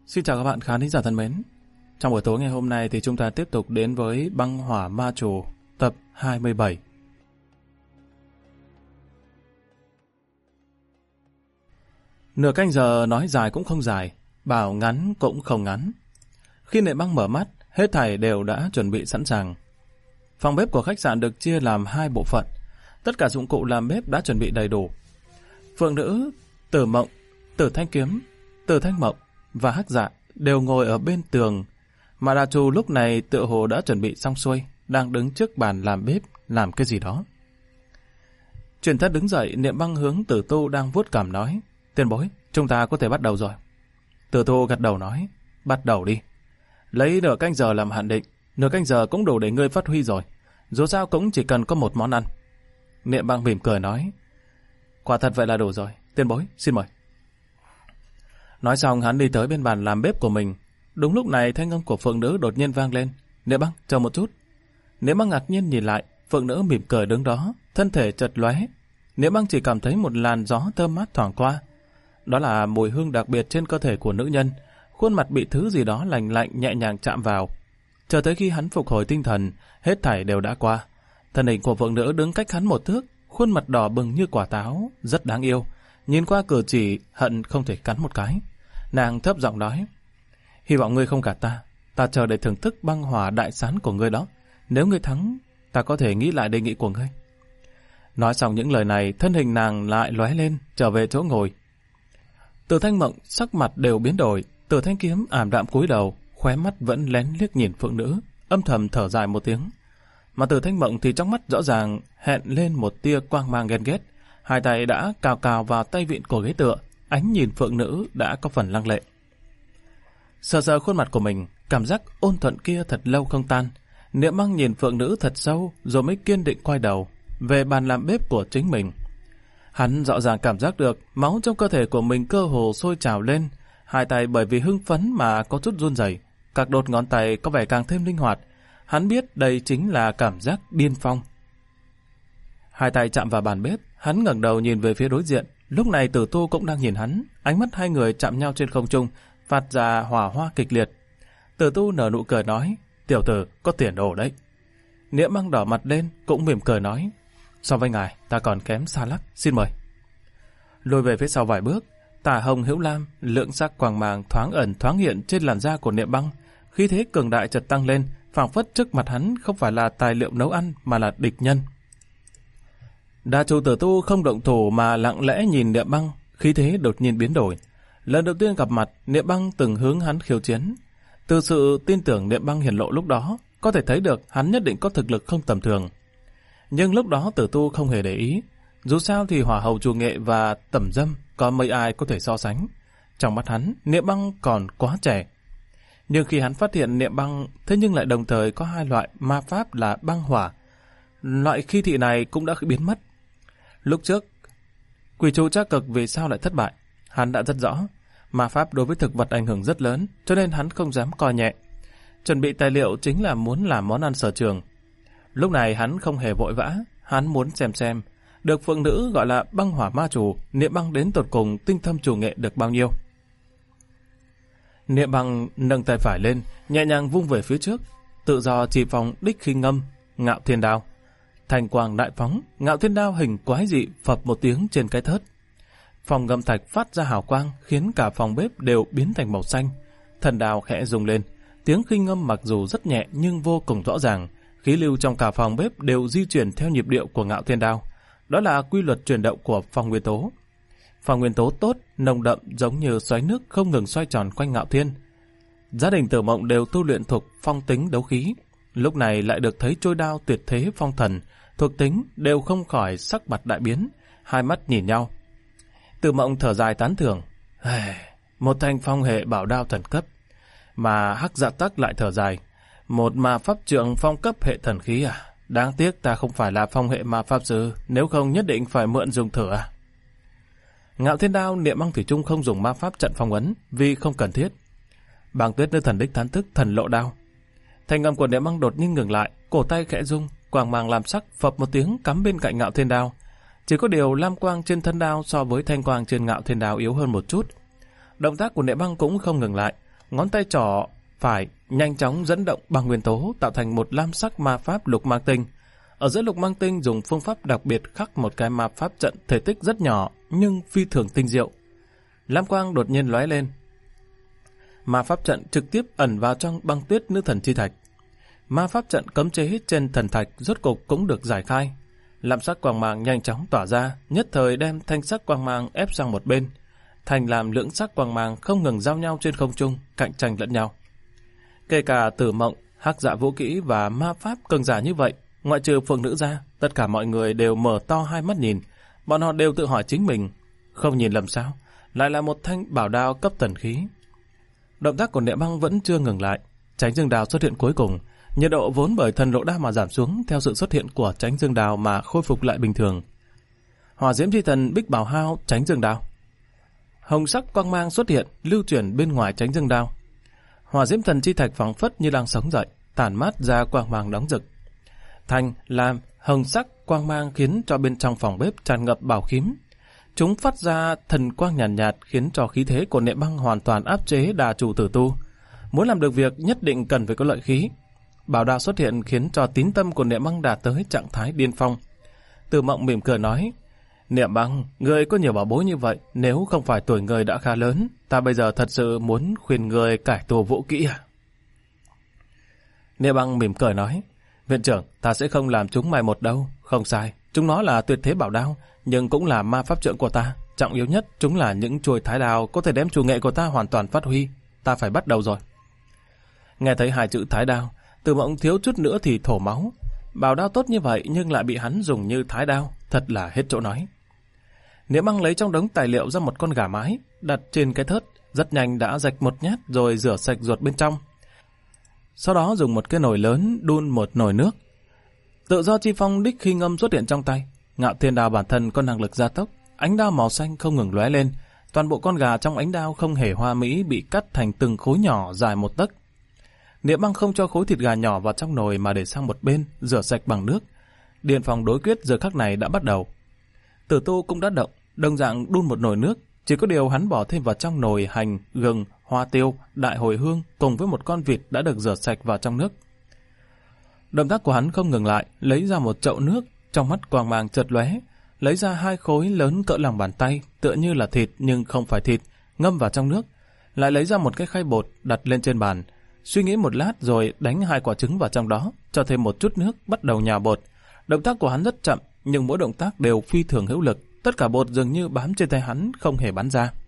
Xin chào các bạn khán thính giả thân mến. Trong buổi tối ngày hôm nay thì chúng ta tiếp tục đến với Băng Hỏa Ma Chủ tập 27. Nửa canh giờ nói dài cũng không dài, bảo ngắn cũng không ngắn. Khi Niệm Băng mở mắt, hết thảy đều đã chuẩn bị sẵn sàng. Phòng bếp của khách sạn được chia làm 2 bộ phận. Tất cả dụng cụ làm bếp đã chuẩn bị đầy đủ. Phượng Nữ, Tử Mộng, Tử Thanh Kiếm, Tử Thanh Mộng và Hắc Dạ đều ngồi ở bên tường, mà Đà Trù lúc này tựa hồ đã chuẩn bị xong xuôi, đang đứng trước bàn làm bếp làm cái gì đó. Truyền thất đứng dậy, Niệm Băng hướng Tử Tu đang vuốt cằm nói: "Tiền bối, chúng ta có thể bắt đầu rồi." Tử Tu gật đầu nói: "Bắt đầu đi. Lấy nửa canh giờ làm hạn định, nửa canh giờ cũng đủ để ngươi phát huy rồi. Dù sao cũng chỉ cần có một món ăn." Niệm Băng mỉm cười nói: "Quả thật vậy là đủ rồi. Tiền bối, xin mời." Nói xong hắn đi tới bên bàn làm bếp của mình. Đúng lúc này thanh âm của Phượng Nữ đột nhiên vang lên: "Niệm Băng, chờ một chút." Niệm Băng ngạc nhiên nhìn lại, Phượng Nữ mỉm cười đứng đó, thân thể chợt lóe. Niệm Băng chỉ cảm thấy một làn gió thơm mát thoảng qua. Đó là mùi hương đặc biệt trên cơ thể của nữ nhân. Khuôn mặt bị thứ gì đó lạnh lạnh nhẹ nhàng chạm vào. Chờ tới khi hắn phục hồi tinh thần, hết thảy đều đã qua. Thân hình của Phượng Nữ đứng cách hắn một thước, khuôn mặt đỏ bừng như quả táo, rất đáng yêu. Nhìn qua cử chỉ hận không thể cắn một cái. Nàng thấp giọng nói: "Hy vọng ngươi không gạt ta. Ta chờ để thưởng thức băng hỏa đại sán của ngươi đó. Nếu ngươi thắng, ta có thể nghĩ lại đề nghị của ngươi." Nói xong những lời này, thân hình nàng lại lóe lên, trở về chỗ ngồi. Tử Thanh Mộng sắc mặt đều biến đổi. Tử Thanh Kiếm ảm đạm cúi đầu, khóe mắt vẫn lén liếc nhìn Phượng Nữ, âm thầm thở dài một tiếng. Mà Tử Thanh Mộng thì trong mắt rõ ràng hẹn lên một tia quang mang ghen ghét. Hai tay đã cào cào vào tay vịn của ghế tựa, ánh nhìn Phượng Nữ đã có phần lăng lệ. Sờ sờ khuôn mặt của mình, cảm giác ôn thuận kia thật lâu không tan. Niệm Băng nhìn Phượng Nữ thật sâu, rồi mới kiên định quay đầu về bàn làm bếp của chính mình. Hắn rõ ràng cảm giác được máu trong cơ thể của mình cơ hồ sôi trào lên, hai tay bởi vì hưng phấn mà có chút run rẩy, các đốt ngón tay có vẻ càng thêm linh hoạt. Hắn biết đây chính là cảm giác điên phong. Hai tay chạm vào bàn bếp, hắn ngẩng đầu nhìn về phía đối diện. Lúc này Tử Tu cũng đang nhìn hắn, ánh mắt hai người chạm nhau trên không trung, phát ra hỏa hoa kịch liệt. Tử Tu nở nụ cười nói: "Tiểu tử, có tiền đồ đấy." Niệm Băng đỏ mặt lên, cũng mỉm cười nói: "So với ngài, ta còn kém xa lắm, xin mời." Lùi về phía sau vài bước, tả hồng hữu lam, lượng sắc quang mang thoáng ẩn thoáng hiện trên làn da của Niệm Băng, khí thế cường đại chợt tăng lên, phảng phất trước mặt hắn không phải là tài liệu nấu ăn mà là địch nhân. Đà Chủ Tử Tu không động thủ mà lặng lẽ nhìn Niệm Băng, khí thế đột nhiên biến đổi. Lần đầu tiên gặp mặt, Niệm Băng từng hướng hắn khiêu chiến. Từ sự tin tưởng Niệm Băng hiển lộ lúc đó, có thể thấy được hắn nhất định có thực lực không tầm thường. Nhưng lúc đó Tử Tu không hề để ý. Dù sao thì hỏa hầu chủ nghệ và tẩm dâm có mấy ai có thể so sánh. Trong mắt hắn, Niệm Băng còn quá trẻ. Nhưng khi hắn phát hiện Niệm Băng thế nhưng lại đồng thời có hai loại ma pháp là băng hỏa, loại khí thị này cũng đã biến mất. Lúc trước, quỷ trụ trác cực vì sao lại thất bại, hắn đã rất rõ. Ma pháp đối với thực vật ảnh hưởng rất lớn, cho nên hắn không dám coi nhẹ. Chuẩn bị tài liệu chính là muốn làm món ăn sở trường. Lúc này hắn không hề vội vã, hắn muốn xem được Phượng Nữ gọi là băng hỏa ma chủ, Niệm Băng đến tột cùng tinh thâm chủ nghệ được bao nhiêu. Niệm Băng nâng tay phải lên, nhẹ nhàng vung về phía trước, tự do chỉ phòng đích khinh ngâm, Ngạo Thiên Đao. Thành quang đại phóng, Ngạo Thiên Đao hình quái dị phập một tiếng trên cái thớt. Phòng ngâm thạch phát ra hào quang, khiến cả phòng bếp đều biến thành màu xanh. Thần đao khẽ rung lên, tiếng khinh ngâm mặc dù rất nhẹ nhưng vô cùng rõ ràng. Khí lưu trong cả phòng bếp đều di chuyển theo nhịp điệu của Ngạo Thiên Đao. Đó là quy luật chuyển động của phong nguyên tố. Phong nguyên tố tốt, nồng đậm giống như xoáy nước không ngừng xoay tròn quanh Ngạo Thiên. Gia đình Tử Mộng đều tu luyện thuộc phong tính đấu khí. Lúc này lại được thấy trôi đao tuyệt thế phong thần, thuộc tính đều không khỏi sắc mặt đại biến, hai mắt nhìn nhau. Tử Mộng thở dài tán thưởng: "Một thanh phong hệ bảo đao thần cấp." Mà Hắc Dạ Tắc lại thở dài: "Một ma pháp trượng phong cấp hệ thần khí à? Đáng tiếc ta không phải là phong hệ ma pháp sư, nếu không nhất định phải mượn dùng thử à?" Ngạo Thiên Đao, Niệm Băng thủy chung không dùng ma pháp trận phong ấn vì không cần thiết. Bàng Tuyết Nữ Thần đích thán thức thần lộ đao. Thanh âm của Niệm Băng đột nhiên ngừng lại, cổ tay khẽ rung, quang mang lam sắc phập một tiếng cắm bên cạnh Ngạo Thiên Đao. Chỉ có điều lam quang trên thân đao so với thanh quang trên Ngạo Thiên Đao yếu hơn một chút. Động tác của Niệm Băng cũng không ngừng lại, ngón tay trỏ phải nhanh chóng dẫn động bằng nguyên tố tạo thành một lam sắc ma pháp lục mang tinh. Ở giữa lục mang tinh dùng phương pháp đặc biệt khắc một cái ma pháp trận thể tích rất nhỏ nhưng phi thường tinh diệu. Lam quang đột nhiên lóe lên. Ma pháp trận trực tiếp ẩn vào trong băng tuyết nữ thần chi thạch. Ma pháp trận cấm chế trên thần thạch rốt cục cũng được giải khai. Lam sắc quang mang nhanh chóng tỏa ra, nhất thời đem thanh sắc quang mang ép sang một bên. Thành làm lưỡng sắc quang mang không ngừng giao nhau trên không trung, cạnh tranh lẫn nhau. Kể cả Tử Mộng, Hắc Dạ Vũ Kỹ và ma pháp cường giả như vậy, ngoại trừ phượng nữ ra, tất cả mọi người đều mở to hai mắt nhìn. Bọn họ đều tự hỏi chính mình, không nhìn lầm sao, lại là một thanh bảo đao cấp thần khí. Động tác của Niệm Băng vẫn chưa ngừng lại. Chánh Dương Đao xuất hiện cuối cùng, nhiệt độ vốn bởi thần lộ đao mà giảm xuống theo sự xuất hiện của Chánh Dương Đao mà khôi phục lại bình thường. Hỏa diễm chi thần Bích Bảo Hao Chánh Dương Đao. Hồng sắc quang mang xuất hiện, lưu chuyển bên ngoài Chánh Dương Đao. Hỏa diễm thần chi thạch phảng phất như đang sống dậy, tản mát ra quang mang nóng rực. Thanh, lam, hồng sắc quang mang khiến cho bên trong phòng bếp tràn ngập bảo khí. Chúng phát ra thần quang nhàn nhạt, khiến cho khí thế của Niệm Băng hoàn toàn áp chế Đà Chủ Tử Tu. Muốn làm được việc nhất định cần phải có lợi khí. Bảo đao xuất hiện khiến cho tín tâm của Niệm Băng đạt tới trạng thái điên phong. Tử Mộng mỉm cười nói: Niệm Băng, người có nhiều bảo bối như vậy, nếu không phải tuổi người đã khá lớn, ta bây giờ thật sự muốn khuyên người cải tu vũ kỹ à? Niệm Băng mỉm cười nói: Viện trưởng, ta sẽ không làm chúng mày một đâu. Không sai, chúng nó là tuyệt thế bảo đao, nhưng cũng là ma pháp trượng của ta. Trọng yếu nhất, chúng là những chuôi thái đao có thể đem chủ nghệ của ta hoàn toàn phát huy. Ta phải bắt đầu rồi. Nghe thấy hai chữ thái đao, Tử Mộng thiếu chút nữa thì thổ máu. Bảo đao tốt như vậy nhưng lại bị hắn dùng như thái đao, thật là hết chỗ nói. Niệm Băng lấy trong đống tài liệu ra một con gà mái, đặt trên cái thớt, rất nhanh đã rạch một nhát rồi rửa sạch ruột bên trong. Sau đó dùng một cái nồi lớn đun một nồi nước. Tự do chi phong đích khi ngâm xuất hiện trong tay. Ngạo Thiên Đao bản thân có năng lực gia tốc, ánh đao màu xanh không ngừng lóe lên. Toàn bộ con gà trong ánh đao không hề hoa mỹ bị cắt thành từng khối nhỏ dài 1 tấc. Niệm Băng không cho khối thịt gà nhỏ vào trong nồi mà để sang một bên, rửa sạch bằng nước. Điện phòng đối quyết giờ khắc này đã bắt đầu. Tử Tu cũng đã động, đồng dạng đun một nồi nước, chỉ có điều hắn bỏ thêm vào trong nồi hành, gừng, hoa tiêu, đại hồi hương cùng với một con vịt đã được rửa sạch vào trong nước. Động tác của hắn không ngừng lại, lấy ra một chậu nước, trong mắt quang mang chợt lóe, lấy ra 2 khối lớn cỡ lòng bàn tay, tựa như là thịt nhưng không phải thịt, ngâm vào trong nước, lại lấy ra một cái khay bột đặt lên trên bàn, suy nghĩ một lát rồi đánh 2 quả trứng vào trong đó, cho thêm một chút nước, bắt đầu nhào bột. Động tác của hắn rất chậm, nhưng mỗi động tác đều phi thường hữu lực, tất cả bột dường như bám trên tay hắn không hề bắn ra.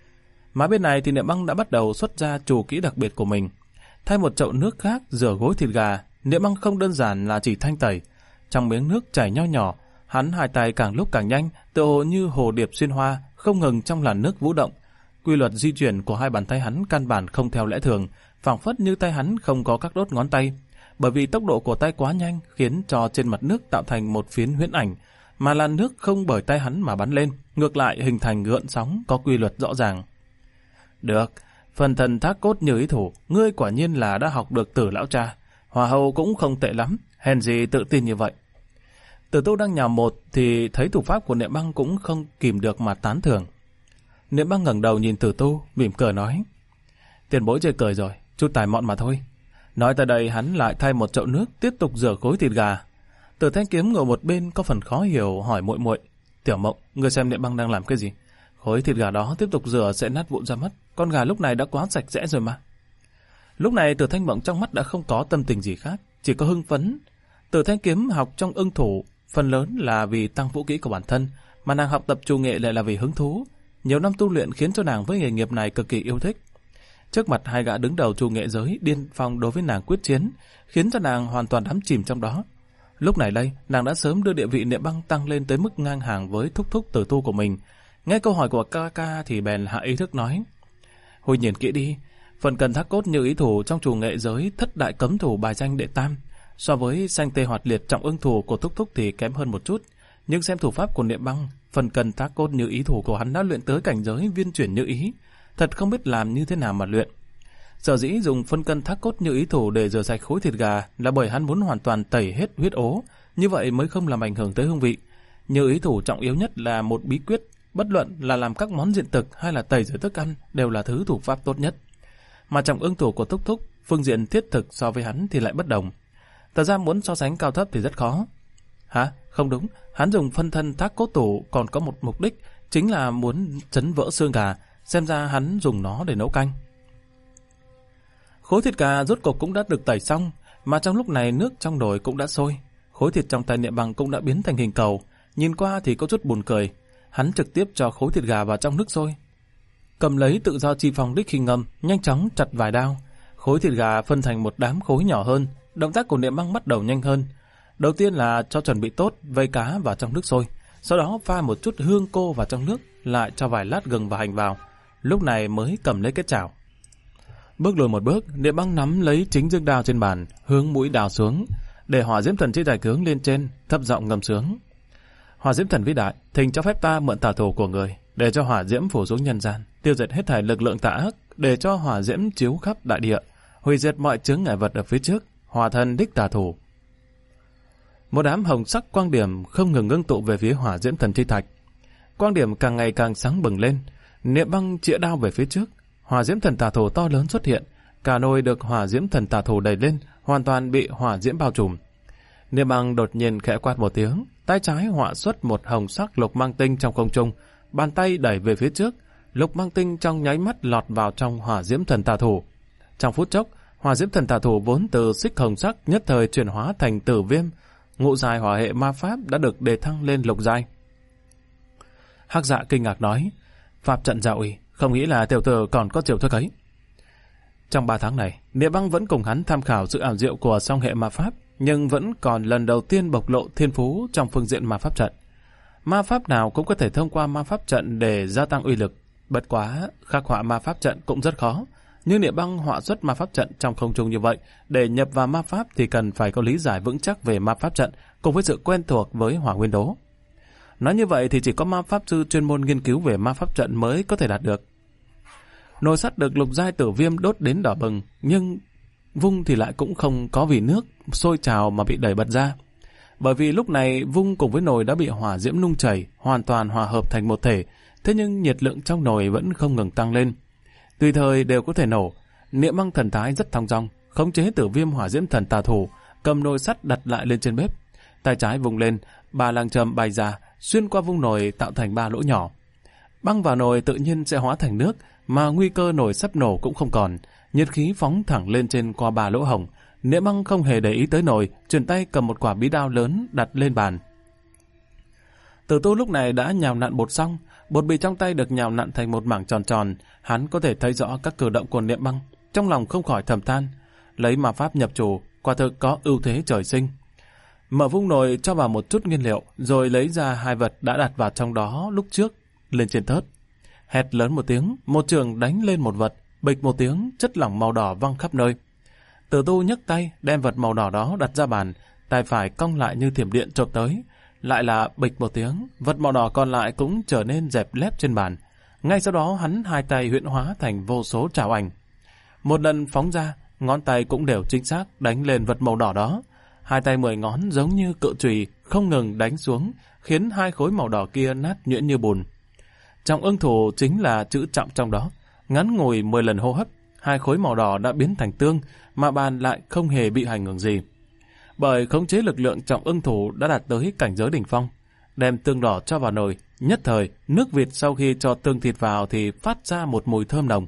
Mà bên này thì Niệm Băng đã bắt đầu xuất ra chủ kỹ đặc biệt của mình. Thay một chậu nước khác rửa gối thịt gà, Niệm Băng không đơn giản là chỉ thanh tẩy. Trong miếng nước chảy nho nhỏ, hắn hai tay càng lúc càng nhanh, tựa hồ như hồ điệp xuyên hoa, không ngừng trong làn nước vũ động. Quy luật di chuyển của hai bàn tay hắn căn bản không theo lẽ thường, phảng phất như tay hắn không có các đốt ngón tay. Bởi vì tốc độ của tay quá nhanh khiến cho trên mặt nước tạo thành một phiến huyễn ảnh, mà làn nước không bởi tay hắn mà bắn lên, ngược lại hình thành gợn sóng có quy luật rõ ràng. Được, phần thần thác cốt như ý thủ, ngươi quả nhiên là đã học được từ lão cha. Hòa hậu cũng không tệ lắm, hèn gì tự tin như vậy. Tử Tu đang nhào một thì thấy thủ pháp của Niệm Băng cũng không kìm được mà tán thưởng. Niệm Băng ngẩng đầu nhìn Tử Tu, mỉm cười nói: Tiền bối chơi cười rồi, chút tài mọn mà thôi. Nói tới đây hắn lại thay một chậu nước tiếp tục rửa khối thịt gà. Tử Thanh Kiếm ngồi một bên có phần khó hiểu hỏi muội muội: Tiểu Mộng, ngươi xem Niệm Băng đang làm cái gì? Khối thịt gà đó tiếp tục rửa sẽ nát vụn ra mất, con gà lúc này đã quá sạch sẽ rồi mà. Lúc này Tử Thanh Mộng trong mắt đã không có tâm tình gì khác, chỉ có hưng phấn. Tử Thanh Kiếm học trong ưng thủ, phần lớn là vì tăng vũ kỹ của bản thân, mà nàng học tập trù nghệ lại là vì hứng thú. Nhiều năm tu luyện khiến cho nàng với nghề nghiệp này cực kỳ yêu thích. Trước mặt hai gã đứng đầu trù nghệ giới điên phong đối với nàng quyết chiến, khiến cho nàng hoàn toàn đắm chìm trong đó. Lúc này đây, nàng đã sớm đưa địa vị Niệm Băng tăng lên tới mức ngang hàng với thúc thúc Tử Tu của mình. Nghe câu hỏi của ca ca thì bèn hạ ý thức nói: Huy nhìn kỹ đi, phần cần thác cốt như ý thủ trong trù nghệ giới thất đại cấm thủ bài danh đệ tam, so với sanh tê hoạt liệt trọng ưng thủ của thúc thúc thì kém hơn một chút. Nhưng xem thủ pháp của Niệm Băng, phần cần thác cốt như ý thủ của hắn đã luyện tới cảnh giới viên chuyển như ý, thật không biết làm như thế nào mà luyện. Sở dĩ dùng phân cân thác cốt như ý thủ để rửa sạch khối thịt gà là bởi hắn muốn hoàn toàn tẩy hết huyết ố, như vậy mới không làm ảnh hưởng tới hương vị. Như ý thủ trọng yếu nhất là một bí quyết, bất luận là làm các món diện thực hay là tẩy rửa thức ăn đều là thứ thủ pháp tốt nhất. mà trọng ưng thủ của Thúc Thúc, phương diện thiết thực so với hắn thì lại bất đồng. Thật ra muốn so sánh cao thấp thì rất khó. Hả? Không đúng, hắn dùng phân thân thác cốt tủ còn có một mục đích, chính là muốn chấn vỡ xương gà, xem ra hắn dùng nó để nấu canh. Khối thịt gà rốt cuộc cũng đã được tẩy xong, mà trong lúc này nước trong nồi cũng đã sôi. Khối thịt trong tay Niệm Bằng cũng đã biến thành hình cầu, nhìn qua thì có chút buồn cười. Hắn trực tiếp cho khối thịt gà vào trong nước sôi. Cầm lấy tự do chi phong đích khi ngâm, nhanh chóng chặt vài đao. Khối thịt gà phân thành một đám khối nhỏ hơn, động tác của Niệm Băng bắt đầu nhanh hơn. Đầu tiên là cho chuẩn bị tốt vây cá vào trong nước sôi, sau đó pha một chút hương cô vào trong nước, lại cho vài lát gừng và hành vào. Lúc này mới cầm lấy cái chảo. Bước lùi một bước, Niệm Băng nắm lấy chính dương đao trên bàn, hướng mũi đào xuống, để Hỏa Diễm Thần chi đại hướng lên trên, thấp giọng ngâm sướng. Hỏa Diễm Thần vĩ đại, thỉnh cho phép ta mượn tà thủ của người, để cho hỏa diễm phủ xuống nhân gian, tiêu diệt hết thảy lực lượng tà ác, để cho hỏa diễm chiếu khắp đại địa, hủy diệt mọi chướng ngại vật ở phía trước. Hỏa thần đích tà thủ. Một đám hồng sắc quang điểm không ngừng ngưng tụ về phía Hỏa Diễm Thần chi thạch. Quang điểm càng ngày càng sáng bừng lên. Niệm Băng chĩa đao về phía trước, Hỏa Diễm Thần tà thủ to lớn xuất hiện, cả nồi được Hỏa Diễm Thần tà thủ đẩy lên, hoàn toàn bị hỏa diễm bao trùm. Niệm Băng đột nhiên khẽ quát một tiếng, tay trái họa xuất một hồng sắc lục mang tinh trong không trung, bàn tay đẩy về phía trước, lục mang tinh trong nháy mắt lọt vào trong Hỏa Diễm Thần tà thủ. Trong phút chốc, Hỏa Diễm Thần tà thủ vốn từ xích hồng sắc nhất thời chuyển hóa thành tử viêm, ngũ giai hỏa hệ ma pháp đã được đề thăng lên lục giai. Hắc Dạ kinh ngạc nói, pháp trận dạ uy, không nghĩ là tiểu tử còn có chiều thức ấy. Trong 3 tháng này, Niệm Băng vẫn cùng hắn tham khảo sự ảo diệu của song hệ ma pháp, nhưng vẫn còn lần đầu tiên bộc lộ thiên phú trong phương diện ma pháp trận. Ma pháp nào cũng có thể thông qua ma pháp trận để gia tăng uy lực, bất quá khắc họa ma pháp trận cũng rất khó. Nhưng Niệm Băng họa xuất ma pháp trận trong không trung như vậy, để nhập vào ma pháp thì cần phải có lý giải vững chắc về ma pháp trận cùng với sự quen thuộc với hỏa nguyên tố. Nói như vậy thì chỉ có ma pháp sư chuyên môn nghiên cứu về ma pháp trận mới có thể đạt được. Nồi sắt được lục giai tử viêm đốt đến đỏ bừng, nhưng vung thì lại cũng không có vì nước sôi trào mà bị đẩy bật ra. Bởi vì lúc này vung cùng với nồi đã bị hỏa diễm nung chảy, hoàn toàn hòa hợp thành một thể, thế nhưng nhiệt lượng trong nồi vẫn không ngừng tăng lên. Tùy thời đều có thể nổ. Niệm Băng thần thái rất thong dong, khống chế tử viêm Hỏa Diễm Thần tà thủ, cầm nồi sắt đặt lại lên trên bếp. Tay trái vùng lên, 3 lăng châm bay ra, xuyên qua vung nồi tạo thành 3 lỗ nhỏ. Băng vào nồi tự nhiên sẽ hóa thành nước, mà nguy cơ nồi sắp nổ cũng không còn. Nhiệt khí phóng thẳng lên trên qua 3 lỗ hổng. Niệm Băng không hề để ý tới nồi, chuyển tay cầm một quả bí đao lớn đặt lên bàn. Tử Tu lúc này đã nhào nặn bột xong, bột bị trong tay được nhào nặn thành một mảng tròn tròn, hắn có thể thấy rõ các cử động của Niệm Băng, trong lòng không khỏi thầm than, lấy ma pháp nhập chủ, quả thực có ưu thế trời sinh. Mở vung nồi cho vào một chút nguyên liệu, rồi lấy ra 2 vật đã đặt vào trong đó lúc trước, lên trên thớt. Hét lớn một tiếng, một trường đánh lên một vật, bịch một tiếng, chất lỏng màu đỏ văng khắp nơi. Tử Tu nhấc tay, đem vật màu đỏ đó đặt ra bàn, tay phải cong lại như thiểm điện chộp tới. Lại là bịch một tiếng, vật màu đỏ còn lại cũng trở nên dẹp lép trên bàn. Ngay sau đó hắn 2 tay huyễn hóa thành vô số trảo ảnh. Một lần phóng ra, ngón tay cũng đều chính xác đánh lên vật màu đỏ đó. 2 tay 10 ngón giống như cự chùy không ngừng đánh xuống, khiến 2 khối màu đỏ kia nát nhuyễn như bùn. Trọng ưng thủ chính là chữ trọng trong đó. Ngắn ngủi 10 lần hô hấp, 2 khối màu đỏ đã biến thành tương, mà bàn lại không hề bị ảnh hưởng gì. Bởi khống chế lực lượng trọng ưng thủ đã đạt tới cảnh giới đỉnh phong. Đem tương đỏ cho vào nồi, nhất thời nước vịt sau khi cho tương thịt vào thì phát ra một mùi thơm nồng.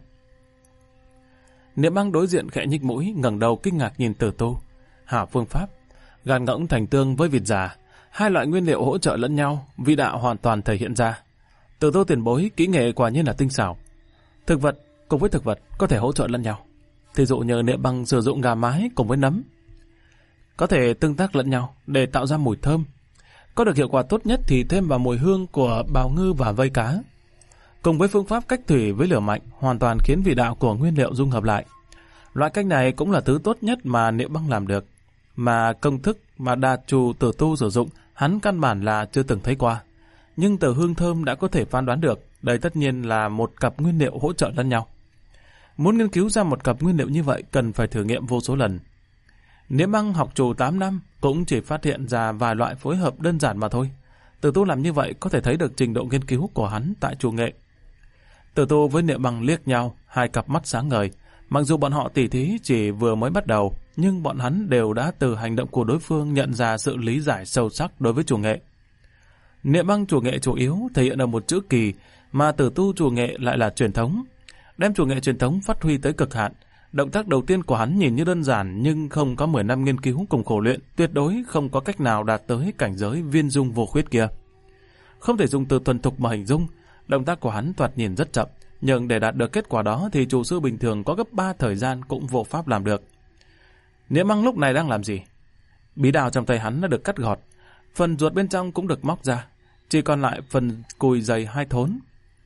Niệm Băng đối diện khẽ nhích mũi, ngẩng đầu kinh ngạc nhìn Tử Tu. Hảo phương pháp, gàn ngỗng thành tương với vịt già, 2 loại nguyên liệu hỗ trợ lẫn nhau, vị đạo hoàn toàn thể hiện ra. Tử Tu tiền bối, kỹ nghệ quả nhiên là tinh xảo. Thực vật cùng với thực vật có thể hỗ trợ lẫn nhau. Thí dụ như Niệm Băng sử dụng gà mái cùng với nấm, có thể tương tác lẫn nhau để tạo ra mùi thơm. Có được hiệu quả tốt nhất thì thêm vào mùi hương của bào ngư và vây cá. Cùng với phương pháp cách thủy với lửa mạnh, hoàn toàn khiến vị đạo của nguyên liệu dung hợp lại. Loại cách này cũng là thứ tốt nhất mà Niệm Băng làm được. Mà công thức mà Đà Trù Tử Tu sử dụng, hắn căn bản là chưa từng thấy qua. Nhưng từ hương thơm đã có thể phán đoán được, đây tất nhiên là một cặp nguyên liệu hỗ trợ lẫn nhau. Muốn nghiên cứu ra một cặp nguyên liệu như vậy cần phải thử nghiệm vô số lần. Niệm Băng học trù 8 năm cũng chỉ phát hiện ra vài loại phối hợp đơn giản mà thôi. Tử Tu làm như vậy có thể thấy được trình độ nghiên cứu của hắn tại trù nghệ. Tử Tu với Niệm Băng liếc nhau, 2 cặp mắt sáng ngời. Mặc dù bọn họ tỉ thí chỉ vừa mới bắt đầu, nhưng bọn hắn đều đã từ hành động của đối phương nhận ra sự lý giải sâu sắc đối với chủ nghệ. Niệm băng chủ nghệ chủ yếu thể hiện ở một chữ kỳ, mà tử tu chủ nghệ lại là truyền thống. Đem chủ nghệ truyền thống phát huy tới cực hạn, động tác đầu tiên của hắn nhìn như đơn giản nhưng không có 10 năm nghiên cứu cùng khổ luyện, tuyệt đối không có cách nào đạt tới cảnh giới viên dung vô khuyết kia. Không thể dùng từ thuần thục mà hình dung, động tác của hắn thoạt nhìn rất chậm, nhưng để đạt được kết quả đó thì chủ sư bình thường có gấp 3 thời gian cũng vô pháp làm được. Niệm băng lúc này đang làm gì? Bí đao trong tay hắn đã được cắt gọt, phần ruột bên trong cũng được móc ra, chỉ còn lại phần cùi dày 2 thốn.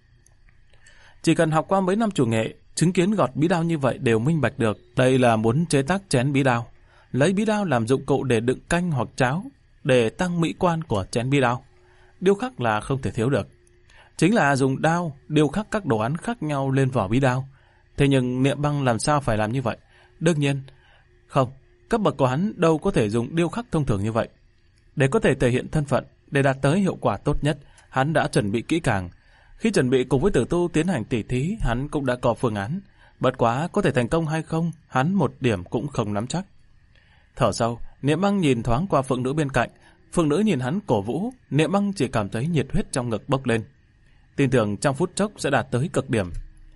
Chỉ cần học qua mấy năm chủ nghệ, chứng kiến gọt bí đao như vậy đều minh bạch được đây là muốn chế tác chén bí đao, lấy bí đao làm dụng cụ để đựng canh hoặc cháo, để tăng mỹ quan của chén bí đao. Điêu khắc là không thể thiếu được, chính là dùng đao điêu khắc các đồ án khác nhau lên vỏ bí đao. Thế nhưng Niệm băng làm sao phải làm như vậy? Đương nhiên không, cấp bậc của hắn đâu có thể dùng điêu khắc thông thường như vậy. Để có thể thể hiện thân phận, để đạt tới hiệu quả tốt nhất, hắn đã chuẩn bị kỹ càng. Khi chuẩn bị cùng với tử tu tiến hành tỉ thí, hắn cũng đã có phương án. Bất quá có thể thành công hay không, hắn một điểm cũng không nắm chắc. Thở sâu, Niệm băng nhìn thoáng qua phượng nữ bên cạnh. Phượng nữ nhìn hắn cổ vũ, Niệm băng chỉ cảm thấy nhiệt huyết trong ngực bốc lên. Tin tưởng trong phút chốc sẽ đạt tới cực điểm.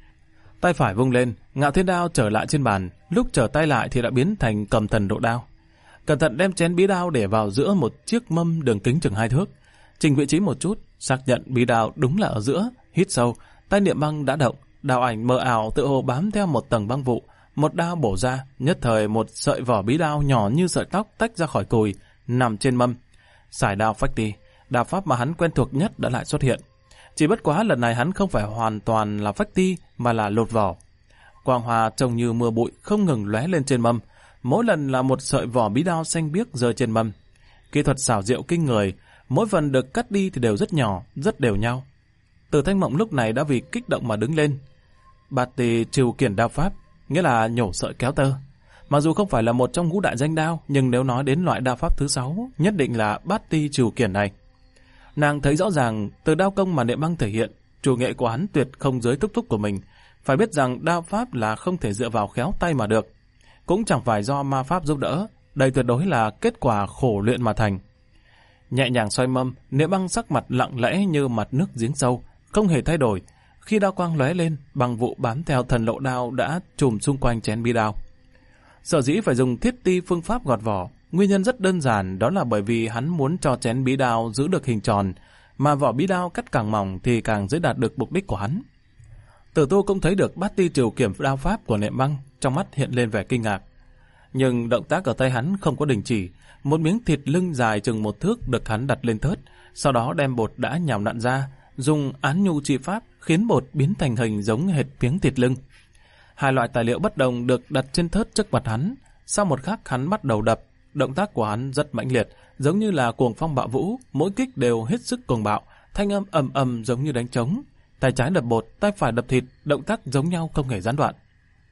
Tay phải vung lên, Ngạo Thiên đao trở lại trên bàn, lúc trở tay lại thì đã biến thành Cầm Thần Độ đao. Cẩn thận đem chén bí đao để vào giữa một chiếc mâm đường kính chừng 2 thước. Chỉnh vị trí một chút, xác nhận bí đao đúng là ở giữa, hít sâu, tay Niệm băng đã động, đao ảnh mờ ảo tự hồ bám theo một tầng băng vụ, một đao bổ ra, nhất thời một sợi vỏ bí đao nhỏ như sợi tóc tách ra khỏi cùi, nằm trên mâm. Sải đao phách ti, đao pháp mà hắn quen thuộc nhất đã lại xuất hiện. Chỉ bất quá lần này hắn không phải hoàn toàn là phách ti mà là lột vỏ. Quang hoa trông như mưa bụi không ngừng lóe lên trên mâm, mỗi lần là một sợi vỏ bí đao xanh biếc rơi trên mâm. Kỹ thuật xảo diệu kinh người, mỗi phần được cắt đi thì đều rất nhỏ, rất đều nhau. Từ Thanh Mộng lúc này đã vì kích động mà đứng lên. Bát ti trừ kiển đao pháp, nghĩa là nhổ sợi kéo tơ. Mặc dù không phải là một trong ngũ đại danh đao, nhưng nếu nói đến loại đao pháp thứ 6, nhất định là bát ti trừ kiển này. Nàng thấy rõ ràng từ đao công mà Niệm băng thể hiện, chủ nghệ của hắn tuyệt không dưới thúc thúc của mình. Phải biết rằng đao pháp là không thể dựa vào khéo tay mà được, cũng chẳng phải do ma pháp giúp đỡ, đây tuyệt đối là kết quả khổ luyện mà thành. Nhẹ nhàng xoay mâm, Niệm băng sắc mặt lặng lẽ như mặt nước giếng sâu, không hề thay đổi. Khi đao quang lóe lên, băng vụ bám theo thần lộ đao đã trùm xung quanh chén bí đao. Sở dĩ phải dùng thiết ti phương pháp gọt vỏ, nguyên nhân rất đơn giản, đó là bởi vì hắn muốn cho chén bí đao giữ được hình tròn, mà vỏ bí đao cắt càng mỏng thì càng dễ đạt được mục đích của hắn. Tử tu cũng thấy được bát ti trừ kiểm đao pháp của Niệm băng, trong mắt hiện lên vẻ kinh ngạc. Nhưng động tác ở tay hắn không có đình chỉ, một miếng thịt lưng dài chừng 1 thước được hắn đặt lên thớt, sau đó đem bột đã nhào nặn ra, dùng án nhu chi pháp khiến bột biến thành hình giống hệt miếng thịt lưng. 2 loại tài liệu bất đồng được đặt trên thớt trước mặt hắn. Sau một khắc hắn bắt đầu đập, động tác của hắn rất mãnh liệt, giống như là cuồng phong bạo vũ, mỗi kích đều hết sức cuồng bạo, thanh âm ầm ầm giống như đánh trống. Tay trái đập bột, tay phải đập thịt, động tác giống nhau không hề gián đoạn.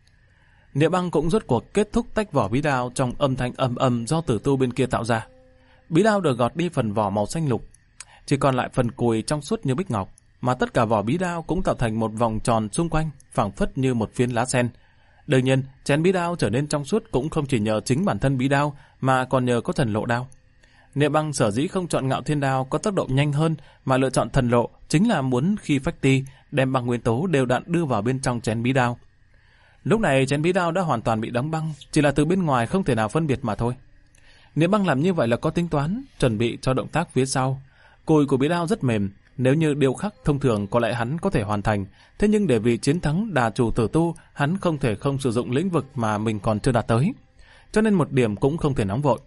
Niệm băng cũng rốt cuộc kết thúc tách vỏ bí đao trong âm thanh ầm ầm do tử tu bên kia tạo ra. Bí đao được gọt đi phần vỏ màu xanh lục, chỉ còn lại phần cùi trong suốt như bích ngọc, mà tất cả vỏ bí đao cũng tạo thành một vòng tròn xung quanh, phảng phất như một phiến lá sen. Đương nhiên, chén bí đao trở nên trong suốt cũng không chỉ nhờ chính bản thân bí đao, mà còn nhờ có thần lộ đao. Niệm băng sở dĩ không chọn Ngạo Thiên đao có tốc độ nhanh hơn, mà lựa chọn thần lộ, chính là muốn khi phách ti đem băng nguyên tố đều đặn đưa vào bên trong chén bí đao. Lúc này chén bí đao đã hoàn toàn bị đóng băng, chỉ là từ bên ngoài không thể nào phân biệt mà thôi. Niệm băng làm như vậy là có tính toán, chuẩn bị cho động tác phía sau. Cùi của bí đao rất mềm, nếu như điêu khắc thông thường có lẽ hắn có thể hoàn thành, thế nhưng để vì chiến thắng đà chủ tử tu, hắn không thể không sử dụng lĩnh vực mà mình còn chưa đạt tới, cho nên một điểm cũng không thể nóng vội.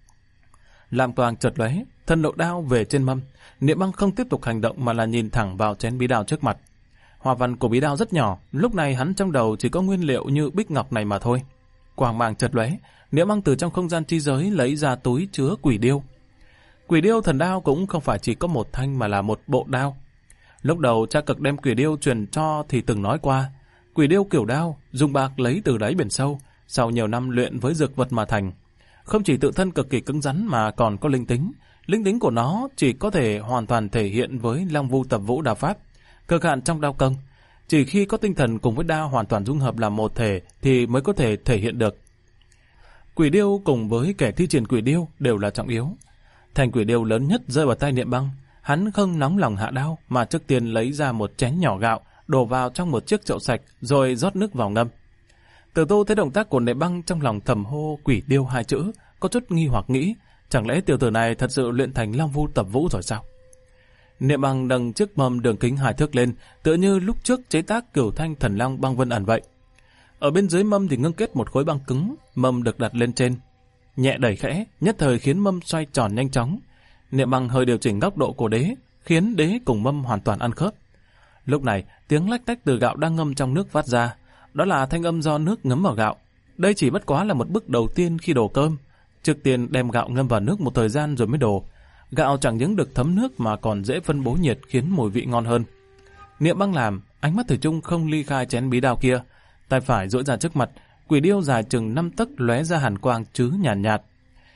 Lam quang chợt lóe, thần lộ đao về trên mâm, Niệm băng không tiếp tục hành động mà là nhìn thẳng vào chén bí đao trước mặt. Hoa văn của bí đao rất nhỏ, lúc này hắn trong đầu chỉ có nguyên liệu như bích ngọc này mà thôi. Quang mang chợt lóe, Niệm băng từ trong không gian chi giới lấy ra túi chứa quỷ điêu. Quỷ điêu thần đao cũng không phải chỉ có một thanh mà là một bộ đao. Lúc đầu cha Cực đem quỷ điêu truyền cho thì từng nói qua, quỷ điêu kiểu đao dùng bạc lấy từ đáy biển sâu, sau nhiều năm luyện với dược vật mà thành. Không chỉ tự thân cực kỳ cứng rắn mà còn có linh tính của nó chỉ có thể hoàn toàn thể hiện với Long Vu Tập Vũ đao pháp, cực hạn trong đao công. Chỉ khi có tinh thần cùng với đao hoàn toàn dung hợp làm một thể thì mới có thể thể hiện được. Quỷ điêu cùng với kẻ thi triển quỷ điêu đều là trọng yếu. Thanh quỷ điêu lớn nhất rơi vào tay Niệm Băng, hắn không nóng lòng hạ đao mà trước tiên lấy ra một chén nhỏ gạo, đổ vào trong một chiếc chậu sạch rồi rót nước vào ngâm. Tử Tu thấy động tác của Niệm Băng trong lòng thầm hô quỷ điêu 2 chữ, có chút nghi hoặc nghĩ, chẳng lẽ tiểu tử này thật sự luyện thành Long Vu Tập Vũ rồi sao? Niệm Băng nâng chiếc mâm đường kính 2 thước lên, tựa như lúc trước chế tác Cửu Thanh Thần Long băng vân ẩn vậy. Ở bên dưới mâm thì ngưng kết một khối băng cứng, mâm được đặt lên trên. Nhẹ đẩy khẽ, nhất thời khiến mâm xoay tròn nhanh chóng. Niệm Băng hơi điều chỉnh góc độ của đế, khiến đế cùng mâm hoàn toàn ăn khớp. Lúc này, tiếng lách tách từ gạo đang ngâm trong nước phát ra. Đó là thanh âm do nước ngấm vào gạo. Đây chỉ bất quá là một bước đầu tiên khi đổ cơm. Trước tiên đem gạo ngâm vào nước một thời gian rồi mới đổ. Gạo chẳng những được thấm nước mà còn dễ phân bố nhiệt khiến mùi vị ngon hơn. Niệm Băng làm, ánh mắt Thủy Chung không ly khai chén bí đao kia. Tay phải duỗi ra trước mặt, quỷ điêu dài chừng 5 tấc lóe ra hàn quang chứ nhàn nhạt.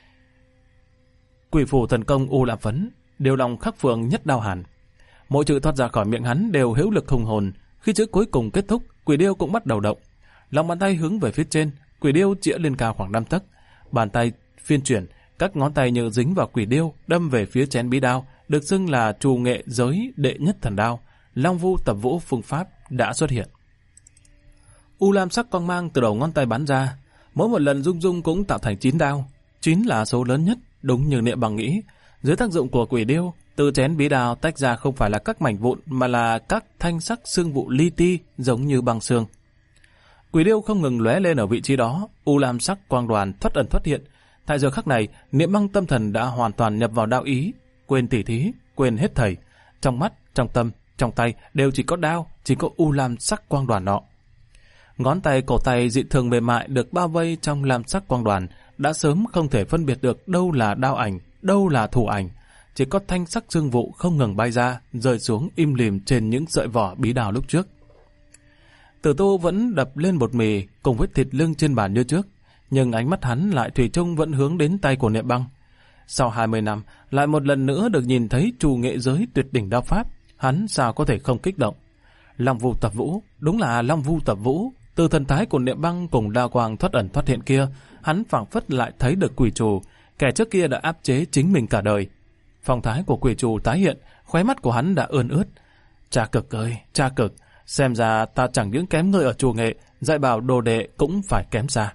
Quỷ phủ thần công U Lam Phấn, điều lòng khắc phượng nhất đao hàn. Mỗi chữ thoát ra khỏi miệng hắn đều hữu lực hùng hồn. Khi chữ cuối cùng kết thúc, quỷ điêu cũng bắt đầu động. Lòng bàn tay hướng về phía trên, quỷ điêu chĩa lên cao khoảng 5 tấc. Bàn tay phiên chuyển, các ngón tay như dính vào quỷ điêu, đâm về phía chén bí đao, được xưng là trù nghệ giới đệ nhất thần đao. Long Vu Tập Vũ phương pháp đã xuất hiện. U lam sắc quang mang từ đầu ngón tay bắn ra, mỗi một lần rung rung cũng tạo thành 9 đao. 9 là số lớn nhất, đúng như Niệm Băng nghĩ. Dưới tác dụng của quỷ điêu, từ chén bí đao tách ra không phải là các mảnh vụn mà là các thanh sắc xương vụ li ti giống như băng xương. Quỷ điêu không ngừng lóe lên ở vị trí đó, u lam sắc quang đoàn thoát ẩn thoát hiện. Tại giờ khắc này, Niệm Băng tâm thần đã hoàn toàn nhập vào đạo ý, quên tỉ thí, quên hết thảy. Trong mắt, trong tâm, trong tay đều chỉ có đao, chỉ có u lam sắc quang đoàn nọ. Ngón tay cổ tay dị thường mềm mại được bao vây trong lam sắc quang đoàn, đã sớm không thể phân biệt được đâu là đao ảnh, đâu là thủ ảnh. Chỉ có thanh sắc xương vụ không ngừng bay ra, rơi xuống im lìm trên những sợi vỏ bí đao lúc trước. Tử Tu vẫn đập lên bột mì cùng với thịt lưng trên bàn như trước, nhưng ánh mắt hắn lại thủy chung vẫn hướng đến tay của Niệm Băng. Sau 20 năm, lại một lần nữa được nhìn thấy trù nghệ giới tuyệt đỉnh đao pháp, hắn sao có thể không kích động. Long Vu Tập Vũ, đúng là Long Vu Tập Vũ. Từ thần thái của Niệm Băng cùng đao quang thoát ẩn thoát hiện kia, hắn phảng phất lại thấy được quỷ trù, kẻ trước kia đã áp chế chính mình cả đời. Phong thái của quỷ trù tái hiện, khóe mắt của hắn đã ươn ướt. Cha Cực ơi, cha Cực, xem ra ta chẳng những kém ngươi ở trù nghệ, dạy bảo đồ đệ cũng phải kém xa.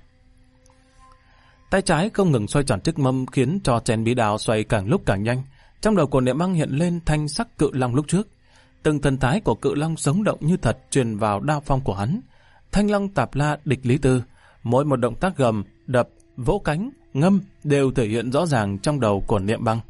Tay trái không ngừng xoay tròn chiếc mâm khiến cho chén bí đao xoay càng lúc càng nhanh. Trong đầu của Niệm Băng hiện lên thanh sắc cự long lúc trước. Từng thần thái của cự long sống động như thật truyền vào đao phong của hắn. Thanh long tạp la địch lý tư, mỗi một động tác gầm, đập, vỗ cánh, ngâm đều thể hiện rõ ràng trong đầu của Niệm Băng.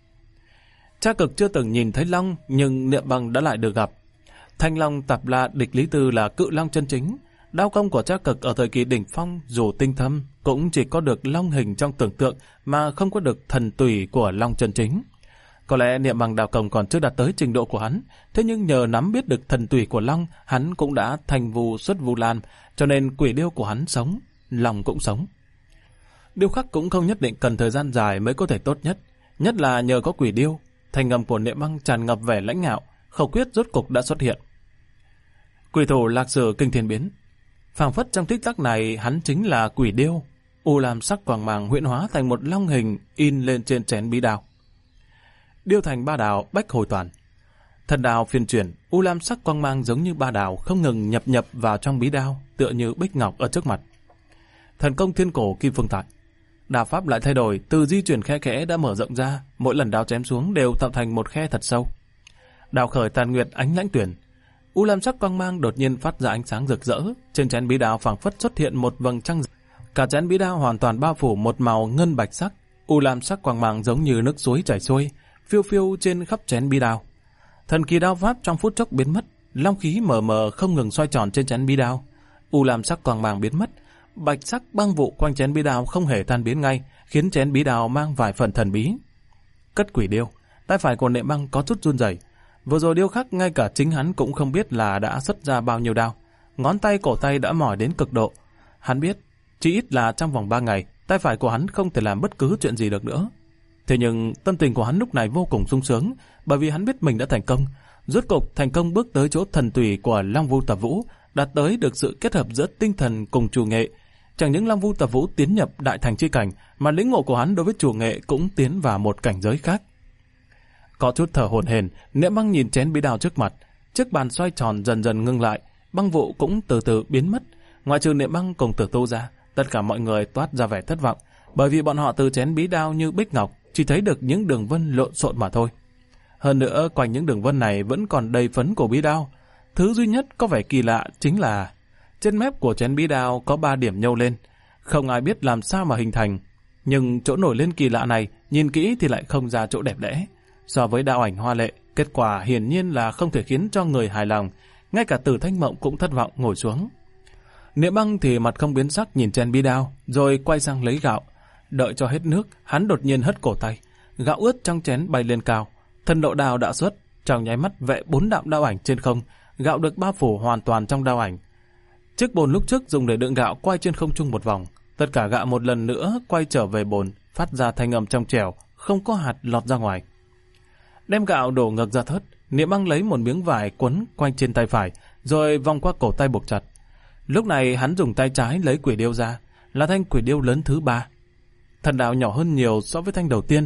Cha Cực chưa từng nhìn thấy long, nhưng Niệm Băng đã lại được gặp. Thanh long tạp la địch lý tư là cự long chân chính. Đao công của Cha Cực ở thời kỳ đỉnh phong dù tinh thâm cũng chỉ có được long hình trong tưởng tượng mà không có được thần tùy của long chân chính. Có lẽ Niệm Băng đao công còn chưa đạt tới trình độ của hắn, thế nhưng nhờ nắm biết được thần tùy của long, hắn cũng đã thành Vu xuất Vu Lan, cho nên quỷ điêu của hắn sống, long cũng sống. Điêu khắc cũng không nhất định cần thời gian dài mới có thể tốt nhất là nhờ có quỷ điêu. Thanh âm của Niệm Băng tràn ngập vẻ lãnh ngạo, khẩu quyết rốt cục đã xuất hiện. Quỷ thủ lạc sử kinh thiên biến. Phảng phất trong tích tắc này hắn chính là quỷ điêu. U lam sắc quang mang huyễn hóa thành một long hình in lên trên chén bí đao. Điêu thành ba đào bách hồi toàn. Thần đào phiên chuyển, u lam sắc quang mang giống như ba đào không ngừng nhập vào trong bí đao, tựa như bích ngọc ở trước mặt. Thần công thiên cổ kim phương tại. Đao pháp lại thay đổi, từ di chuyển khe khẽ đã mở rộng ra, mỗi lần đao chém xuống đều tạo thành một khe thật sâu. Đao khởi tàn nguyệt ánh lãnh tuyển. U lam sắc quang mang đột nhiên phát ra ánh sáng rực rỡ, trên chén bí đao phảng phất xuất hiện một vầng trăng. Cả chén bí đao hoàn toàn bao phủ một màu ngân bạch sắc, u lam sắc quang mang giống như nước suối chảy xuôi, phiêu phiêu trên khắp chén bí đao. Thần kỳ đao pháp trong phút chốc biến mất, long khí mờ mờ không ngừng xoay tròn trên chén bí đao. U lam sắc quang mang biến mất, bạch sắc băng vụ quanh chén bí đao không hề tan biến ngay, khiến chén bí đao mang vài phần thần bí. Cất quỷ điêu, tay phải của Niệm Băng có chút run rẩy. Vừa rồi điêu khắc ngay cả chính hắn cũng không biết là đã xuất ra bao nhiêu đao. Ngón tay cổ tay đã mỏi đến cực độ. Hắn biết, chỉ ít là trong vòng 3 ngày, tay phải của hắn không thể làm bất cứ chuyện gì được nữa. Thế nhưng tâm tình của hắn lúc này vô cùng sung sướng, bởi vì hắn biết mình đã thành công. rốt cục thành công bước tới chỗ thần tùy của Long Vu Tập Vũ, đạt tới được sự kết hợp giữa tinh thần cùng chủ nghệ. Chẳng những Long Vu Tập Vũ tiến nhập đại thành chi cảnh, mà lĩnh ngộ của hắn đối với chủ nghệ cũng tiến vào một cảnh giới khác. Có chút thở hổn hển, Niệm Băng nhìn chén bí đao trước mặt, chiếc bàn xoay tròn dần dần ngưng lại, băng vụ cũng từ từ biến mất. Ngoại trừ Niệm Băng cùng Tử Tu ra, tất cả mọi người toát ra vẻ thất vọng, bởi vì bọn họ từ chén bí đao như bích ngọc chỉ thấy được những đường vân lộn xộn mà thôi. Hơn nữa, quanh những đường vân này vẫn còn đầy phấn của bí đao. Thứ duy nhất có vẻ kỳ lạ chính là trên mép của chén bí đao có 3 điểm nhô lên, không ai biết làm sao mà hình thành. Nhưng chỗ nổi lên kỳ lạ này, nhìn kỹ thì lại không ra chỗ đẹp đẽ. So với đao ảnh hoa lệ, kết quả hiển nhiên là không thể khiến cho người hài lòng. Ngay cả Tử Thanh Mộng cũng thất vọng ngồi xuống. Niệm Băng thì mặt không biến sắc nhìn chén bí đao, rồi quay sang lấy gạo. Đợi cho hết nước, hắn đột nhiên hất cổ tay, gạo ướt trong chén bay lên cao. Thần độ đao đã xuất, trong nháy mắt vẽ 4 đạo đao ảnh trên không, gạo được bao phủ hoàn toàn trong đao ảnh. Chiếc bồn lúc trước dùng để đựng gạo quay trên không trung một vòng, tất cả gạo một lần nữa quay trở về bồn, phát ra thanh âm trong trẻo, không có hạt lọt ra ngoài. Đem gạo đổ ngược ra thớt, Niệm Băng lấy một miếng vải quấn quanh trên tay phải, rồi vòng qua cổ tay buộc chặt. Lúc này hắn dùng tay trái lấy quỷ điêu ra, là thanh quỷ điêu lớn thứ 3. Thần đạo nhỏ hơn nhiều so với thanh đầu tiên,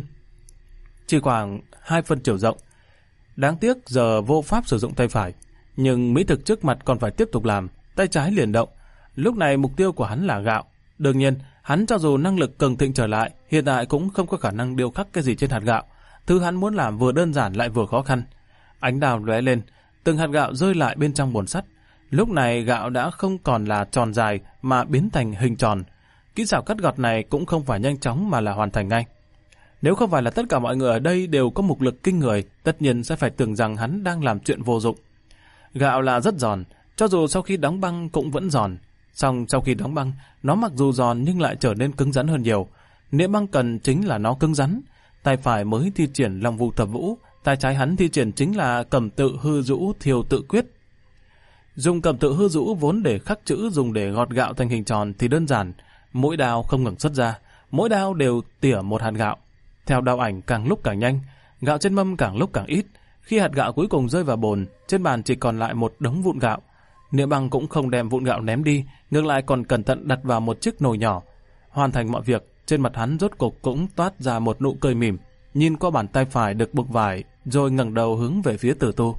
chỉ khoảng 2 phân chiều rộng. Đáng tiếc giờ vô pháp sử dụng tay phải, nhưng mỹ thực trước mặt còn phải tiếp tục làm, tay trái liền động. Lúc này mục tiêu của hắn là gạo. Đương nhiên, hắn cho dù năng lực cường thịnh trở lại, hiện tại cũng không có khả năng điêu khắc cái gì trên hạt gạo. Thứ hắn muốn làm vừa đơn giản lại vừa khó khăn. Ánh đào lóe lên, từng hạt gạo rơi lại bên trong bồn sắt. Lúc này gạo đã không còn là tròn dài mà biến thành hình tròn. Kỹ xảo cắt gọt này cũng không phải nhanh chóng mà là hoàn thành ngay. Nếu không phải là tất cả mọi người ở đây đều có mục lực kinh người, tất nhiên sẽ phải tưởng rằng hắn đang làm chuyện vô dụng. Gạo là rất giòn, cho dù sau khi đóng băng cũng vẫn giòn. Song sau khi đóng băng, nó mặc dù giòn nhưng lại trở nên cứng rắn hơn nhiều. Niệm Băng cần chính là nó cứng rắn. Tay phải mới thi triển Long Vu Tập Vũ, tay trái hắn thi triển chính là Cẩm Tự Hư Dũ Thiều Tự Quyết. Dùng Cẩm Tự Hư Dũ vốn để khắc chữ dùng để gọt gạo thành hình tròn thì đơn giản, mỗi đao không ngừng xuất ra, mỗi đao đều tỉa một hạt gạo. Theo đao ảnh càng lúc càng nhanh, gạo trên mâm càng lúc càng ít. Khi hạt gạo cuối cùng rơi vào bồn, trên bàn chỉ còn lại một đống vụn gạo. Niệm Băng cũng không đem vụn gạo ném đi, ngược lại còn cẩn thận đặt vào một chiếc nồi nhỏ. Hoàn thành mọi việc, trên mặt hắn rốt cục cũng toát ra một nụ cười mỉm, nhìn qua bàn tay phải được buộc vải, rồi ngẩng đầu hướng về phía Tử Tu.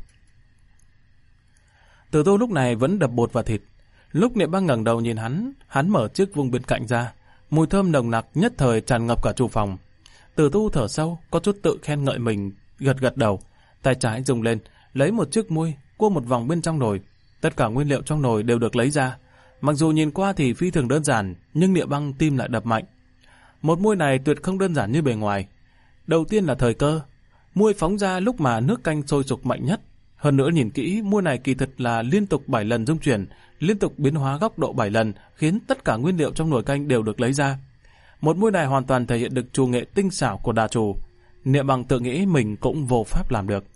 Tử Tu lúc này vẫn đập bột vào thịt. Lúc Niệm Băng ngẩng đầu nhìn hắn mở chiếc vung bên cạnh ra, mùi thơm nồng nặc nhất thời tràn ngập cả chủ phòng. Tử Tu thở sâu, có chút tự khen ngợi mình, gật gật đầu, tay trái dùng lên, lấy một chiếc muôi, cua một vòng bên trong nồi. Tất cả nguyên liệu trong nồi đều được lấy ra. Mặc dù nhìn qua thì phi thường đơn giản, nhưng Niệm Băng tim lại đập mạnh. Một muôi này tuyệt không đơn giản như bề ngoài. Đầu tiên là thời cơ. Muôi phóng ra lúc mà nước canh sôi sục mạnh nhất. Hơn nữa nhìn kỹ, muôi này kỳ thực là liên tục 7 lần dung chuyển, liên tục biến hóa góc độ 7 lần, khiến tất cả nguyên liệu trong nồi canh đều được lấy ra. Một muôi này hoàn toàn thể hiện được trù nghệ tinh xảo của đà chủ. Niệm Băng tự nghĩ mình cũng vô pháp làm được.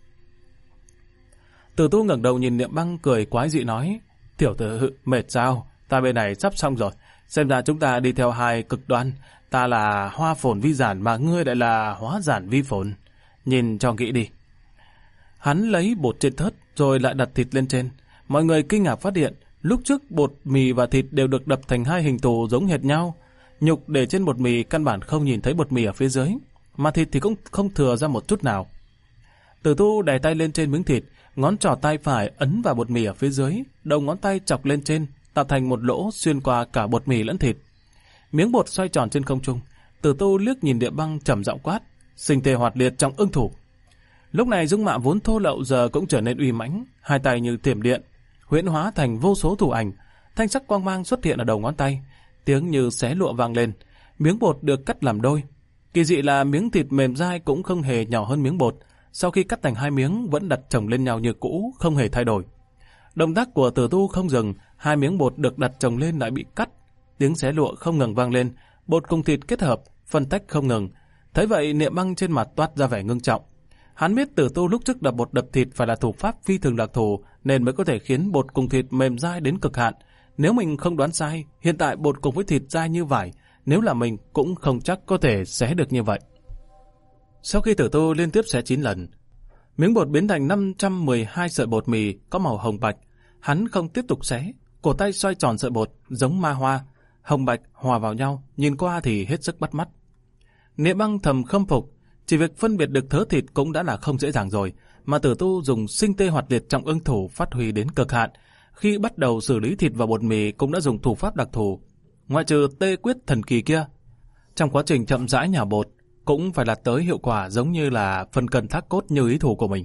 Tử Tu ngẩng đầu nhìn Niệm Băng cười quái dị nói: "Tiểu tử, mệt sao? Ta bên này sắp xong rồi. Xem ra chúng ta đi theo hai cực đoan. Ta là hoa phồn vi giản mà ngươi lại là hóa giản vi phồn. Nhìn cho kỹ đi." Hắn lấy bột trên thớt rồi lại đặt thịt lên trên. Mọi người kinh ngạc phát hiện, lúc trước bột mì và thịt đều được đập thành hai hình thù giống hệt nhau. Nhục để trên bột mì căn bản không nhìn thấy bột mì ở phía dưới, mà thịt thì cũng không thừa ra một chút nào. Tử Tu đè tay lên trên miếng thịt, ngón trỏ tay phải ấn vào bột mì ở phía dưới, đầu ngón tay chọc lên trên, tạo thành một lỗ xuyên qua cả bột mì lẫn thịt. Miếng bột xoay tròn trên không trung. Tử Tu liếc nhìn Niệm Băng trầm giọng quát: "Sinh tê hoạt liệt trong ưng thủ." Lúc này dung mạo vốn thô lậu giờ cũng trở nên uy mãnh, hai tay như thiểm điện, huyễn hóa thành vô số thủ ảnh, thanh sắc quang mang xuất hiện ở đầu ngón tay, tiếng như xé lụa vang lên. Miếng bột được cắt làm đôi. Kỳ dị là miếng thịt mềm dai cũng không hề nhỏ hơn miếng bột, sau khi cắt thành hai miếng vẫn đặt chồng lên nhau như cũ, không hề thay đổi. Động tác của Tử Tu không dừng, hai miếng bột được đặt chồng lên lại bị cắt, tiếng xé lụa không ngừng vang lên, bột cùng thịt kết hợp, phân tách không ngừng. Thấy vậy, Niệm Băng trên mặt toát ra vẻ ngưng trọng. Hắn biết Tử Tu lúc trước đập bột đập thịt phải là thủ pháp phi thường đặc thù, nên mới có thể khiến bột cùng thịt mềm dai đến cực hạn. Nếu mình không đoán sai, hiện tại bột cùng với thịt dai như vải, nếu là mình cũng không chắc có thể xé được như vậy. Sau khi Tử Tu liên tiếp xé 9 lần, Miếng bột biến thành 512 sợi bột mì có màu hồng bạch. Hắn không tiếp tục xé, cổ tay xoay tròn sợi bột giống ma hoa, hồng bạch hòa vào nhau, nhìn qua thì hết sức bắt mắt. Niệm Băng thầm khâm phục, chỉ việc phân biệt được thớ thịt cũng đã là không dễ dàng rồi, mà Tử Tu dùng sinh tê hoạt liệt trọng ưng thủ phát huy đến cực hạn. Khi bắt đầu xử lý thịt và bột mì cũng đã dùng thủ pháp đặc thù, ngoại trừ tê quyết thần kỳ kia. Trong quá trình chậm rãi nhả bột, cũng phải đạt tới hiệu quả giống như là phân cần thác cốt như ý thủ của mình.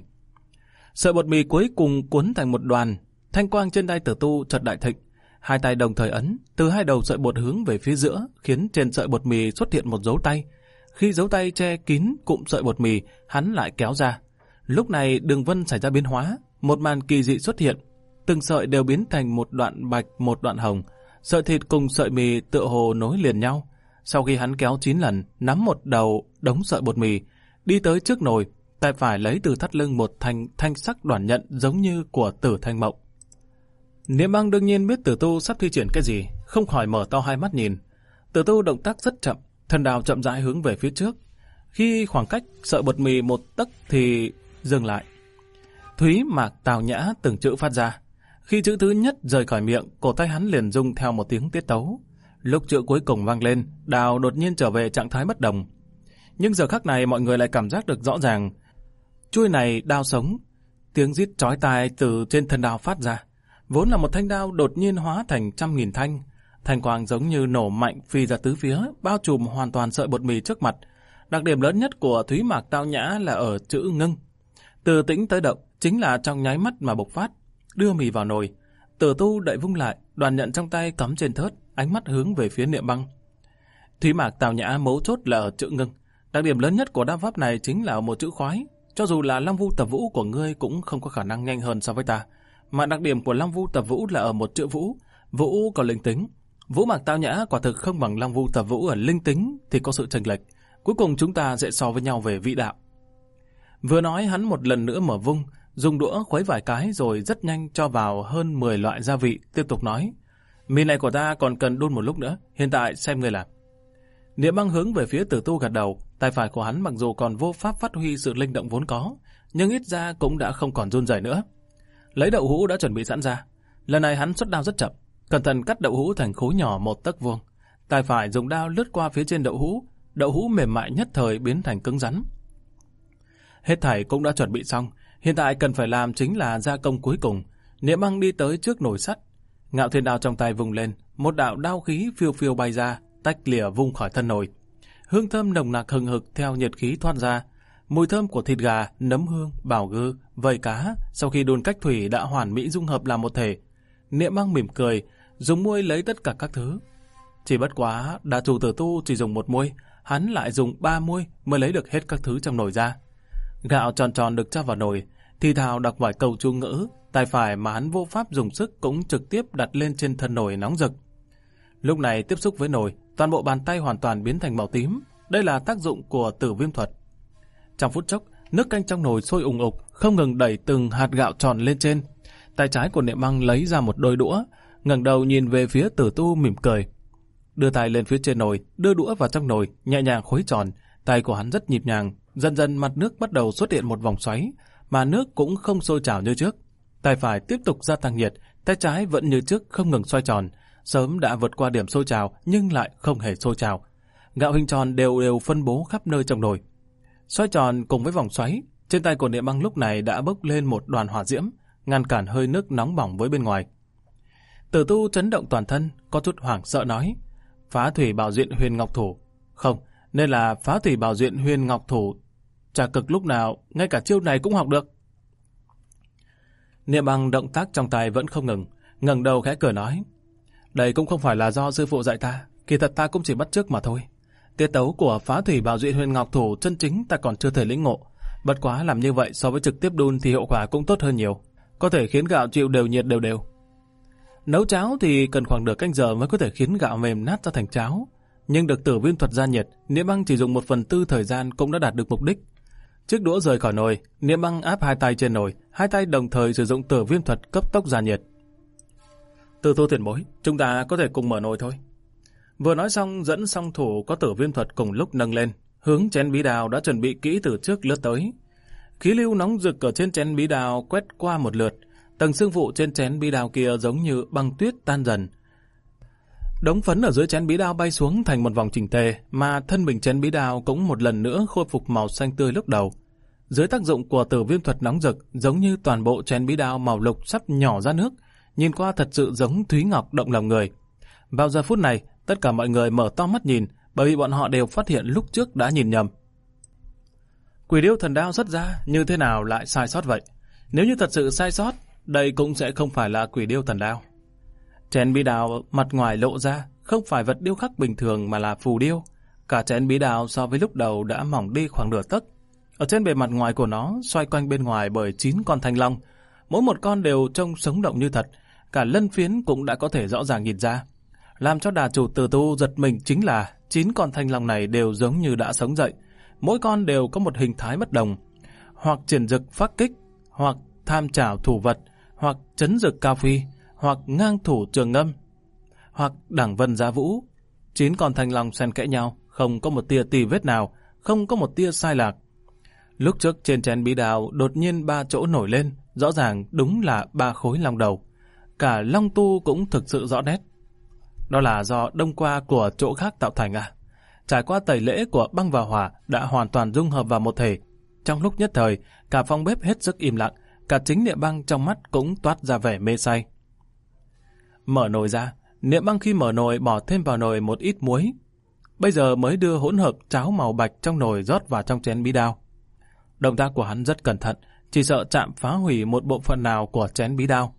Sợi bột mì cuối cùng cuốn thành một đoàn, thanh quang trên tay Tử Tu chợt đại thịnh. Hai tay đồng thời ấn, từ hai đầu sợi bột hướng về phía giữa, khiến trên sợi bột mì xuất hiện một dấu tay. Khi dấu tay che kín cụm sợi bột mì, hắn lại kéo ra. Lúc này đường vân xảy ra biến hóa, một màn kỳ dị xuất hiện. Từng sợi đều biến thành một đoạn bạch, một đoạn hồng. Sợi thịt cùng sợi mì tựa hồ nối liền nhau. Sau khi hắn kéo 9 lần, nắm một đầu đống sợi bột mì, đi tới trước nồi, tay phải lấy từ thắt lưng một thanh sắc đoàn nhận giống như của Tử Thanh Mộng. Niệm Băng đương nhiên biết Tử Tu sắp thi triển cái gì, không khỏi mở to hai mắt nhìn. Tử Tu động tác rất chậm, thần đao chậm rãi hướng về phía trước. Khi khoảng cách sợi bột mì một tấc thì dừng lại. Thúy Mạc Tào Nhã từng chữ phát ra. Khi chữ thứ nhất rời khỏi miệng, cổ tay hắn liền rung theo một tiếng tiết tấu. Lúc chữ cuối cùng vang lên, đào đột nhiên trở về trạng thái bất động. Nhưng giờ khắc này mọi người lại cảm giác được rõ ràng. Chuôi này đao sống, tiếng rít chói tai từ trên thân đao phát ra. Vốn là một thanh đao đột nhiên hóa thành trăm nghìn thanh. Thanh quang giống như nổ mạnh phi ra tứ phía, bao trùm hoàn toàn sợi bột mì trước mặt. Đặc điểm lớn nhất của Thúy Mạc Tao Nhã là ở chữ ngưng. Từ tĩnh tới động chính là trong nháy mắt mà bộc phát. Đưa mì vào nồi, Tử Tu đậy vung lại, đoàn nhận trong tay cắm trên thớt, ánh mắt hướng về phía Niệm Băng. Thúy Mạc Tào Nhã mấu chốt là ở chữ ngưng. Đặc điểm lớn nhất của đao pháp này chính là một chữ khoái. Cho dù là Long Vu Tập Vũ của ngươi cũng không có khả năng nhanh hơn so với ta. Mà đặc điểm của Long Vu Tập Vũ là ở một chữ Vũ. Vũ có linh tính. Vũ Mạc Tao Nhã quả thực không bằng Long Vu Tập Vũ ở linh tính thì có sự chênh lệch. Cuối cùng chúng ta sẽ so với nhau về vị đạo. Vừa nói hắn một lần nữa mở vung, dùng đũa khuấy vài cái rồi rất nhanh cho vào hơn 10 loại gia vị, tiếp tục nói. Mì này của ta còn cần đun một lúc nữa, hiện tại xem ngươi làm. Niệm Băng hướng về phía Tử Tu gật đầu, tay phải của hắn mặc dù còn vô pháp phát huy sự linh động vốn có, nhưng ít ra cũng đã không còn run rẩy nữa. Lấy đậu hũ đã chuẩn bị sẵn ra, lần này hắn xuất đao rất chậm, cẩn thận cắt đậu hũ thành khối nhỏ 1 tấc vuông. Tay phải dùng đao lướt qua phía trên đậu hũ mềm mại nhất thời biến thành cứng rắn. Hết thảy cũng đã chuẩn bị xong, hiện tại cần phải làm chính là gia công cuối cùng. Niệm Băng đi tới trước nồi sắt, Ngạo Thiên Đao trong tay vùng lên, một đạo đao khí phiêu phiêu bay ra, tách lìa vung khỏi thân nồi. Hương thơm nồng nặc hừng hực theo nhiệt khí thoát ra. Mùi thơm của thịt gà, nấm hương, bảo gư, vây cá sau khi đun cách thủy đã hoàn mỹ dung hợp làm một thể. Niệm Băng mỉm cười, dùng muôi lấy tất cả các thứ. Chỉ bất quá, đà chủ Tử Tu chỉ dùng 1 muôi, hắn lại dùng 3 muôi mới lấy được hết các thứ trong nồi ra. Gạo tròn tròn được cho vào nồi, thì thào đọc vài câu chú ngữ, tay phải mà hắn vô pháp dùng sức cũng trực tiếp đặt lên trên thân nồi nóng rực. Lúc này tiếp xúc với nồi, toàn bộ bàn tay hoàn toàn biến thành màu tím. Đây là tác dụng của Tử Viêm thuật. Trong phút chốc, nước canh trong nồi sôi ùng ục, không ngừng đẩy từng hạt gạo tròn lên trên. Tay trái của Niệm Băng lấy ra một đôi đũa, ngẩng đầu nhìn về phía Tử Tu mỉm cười. Đưa tay lên phía trên nồi, đưa đũa vào trong nồi, nhẹ nhàng khuấy tròn. Tay của hắn rất nhịp nhàng, dần dần mặt nước bắt đầu xuất hiện một vòng xoáy, mà nước cũng không sôi trào như trước. Tay phải tiếp tục gia tăng nhiệt, tay trái vẫn như trước không ngừng xoay tròn. Sớm đã vượt qua điểm sôi trào nhưng lại không hề sôi trào. Gạo hình tròn đều đều phân bố khắp nơi trong nồi. Xoay tròn cùng với vòng xoáy, trên tay của Niệm Băng lúc này đã bốc lên một đoàn hỏa diễm, ngăn cản hơi nước nóng bỏng với bên ngoài. Tử Tu chấn động toàn thân, có chút hoảng sợ nói: Phá thủy bảo duyện huyền ngọc thủ. Không, nên là phá thủy bảo duyện huyền ngọc thủ. Chả cực lúc nào, ngay cả chiêu này cũng học được. Niệm Băng động tác trong tay vẫn không ngừng, ngẩng đầu khẽ cười nói: Đây cũng không phải là do sư phụ dạy ta, kỳ thật ta cũng chỉ bắt chước mà thôi. Tiết tấu của phá thủy bảo duyện huyền ngọc thủ chân chính ta còn chưa thể lĩnh ngộ. Bất quá làm như vậy so với trực tiếp đun thì hiệu quả cũng tốt hơn nhiều, có thể khiến gạo chịu đều nhiệt đều đều. Nấu cháo thì cần khoảng nửa canh giờ mới có thể khiến gạo mềm nát ra thành cháo, nhưng được Tử Viêm thuật gia nhiệt, Niệm Băng chỉ dùng 1/4 thời gian cũng đã đạt được mục đích. Chiếc đũa rời khỏi nồi, Niệm Băng áp 2 tay trên nồi, 2 tay đồng thời sử dụng Tử Viêm thuật cấp tốc gia nhiệt. Tử Tu tiền bối, chúng ta có thể cùng mở nồi thôi. Vừa nói xong, dẫn song thủ có Tử Viêm thuật cùng lúc nâng lên, hướng chén bí đào đã chuẩn bị kỹ từ trước lướt tới. Khí lưu nóng rực ở trên chén bí đao quét qua một lượt, tầng xương phụ trên chén bí đao kia giống như băng tuyết tan dần. Đống phấn ở dưới chén bí đao bay xuống thành một vòng chỉnh tề, mà thân mình chén bí đao cũng một lần nữa khôi phục màu xanh tươi lúc đầu. Dưới tác dụng của tử viêm thuật nóng rực, giống như toàn bộ chén bí đao màu lục sắp nhỏ ra nước, nhìn qua thật sự giống Thúy Ngọc động lòng người. Vào giờ phút này, tất cả mọi người mở to mắt nhìn, bởi vì bọn họ đều phát hiện lúc trước đã nhìn nhầm. Quỷ điêu thần đao xuất ra, như thế nào lại sai sót vậy? Nếu như thật sự sai sót, đây cũng sẽ không phải là quỷ điêu thần đao. Chén bí đao mặt ngoài lộ ra, không phải vật điêu khắc bình thường mà là phù điêu. Cả chén bí đao so với lúc đầu đã mỏng đi khoảng nửa tấc. Ở trên bề mặt ngoài của nó, xoay quanh bên ngoài bởi 9 con thanh long. Mỗi một con đều trông sống động như thật, cả lân phiến cũng đã có thể rõ ràng nhìn ra. Làm cho đà chủ Tử Tu giật mình chính là 9 con thanh long này đều giống như đã sống dậy. Mỗi con đều có một hình thái bất đồng, hoặc triển dực phát kích, hoặc tham trảo thủ vật, hoặc chấn dực cao phi, hoặc ngang thủ trường ngâm, hoặc đẳng vân giá vũ. 9 con thanh long xen kẽ nhau, không có một tia tì vết nào, không có một tia sai lạc. Lúc trước trên chén bí đao đột nhiên 3 chỗ nổi lên, rõ ràng đúng là 3 khối long đầu. Cả long tu cũng thực sự rõ nét. Đó là do đông qua của chỗ khác tạo thành à? Trải qua tẩy lễ của băng và hỏa đã hoàn toàn dung hợp vào một thể. Trong lúc nhất thời, cả phòng bếp hết sức im lặng, cả chính Niệm Băng trong mắt cũng toát ra vẻ mê say. Mở nồi ra, Niệm Băng khi mở nồi bỏ thêm vào nồi một ít muối. Bây giờ mới đưa hỗn hợp cháo màu bạch trong nồi rót vào trong chén bí đao. Động tác của hắn rất cẩn thận, chỉ sợ chạm phá hủy một bộ phận nào của chén bí đao.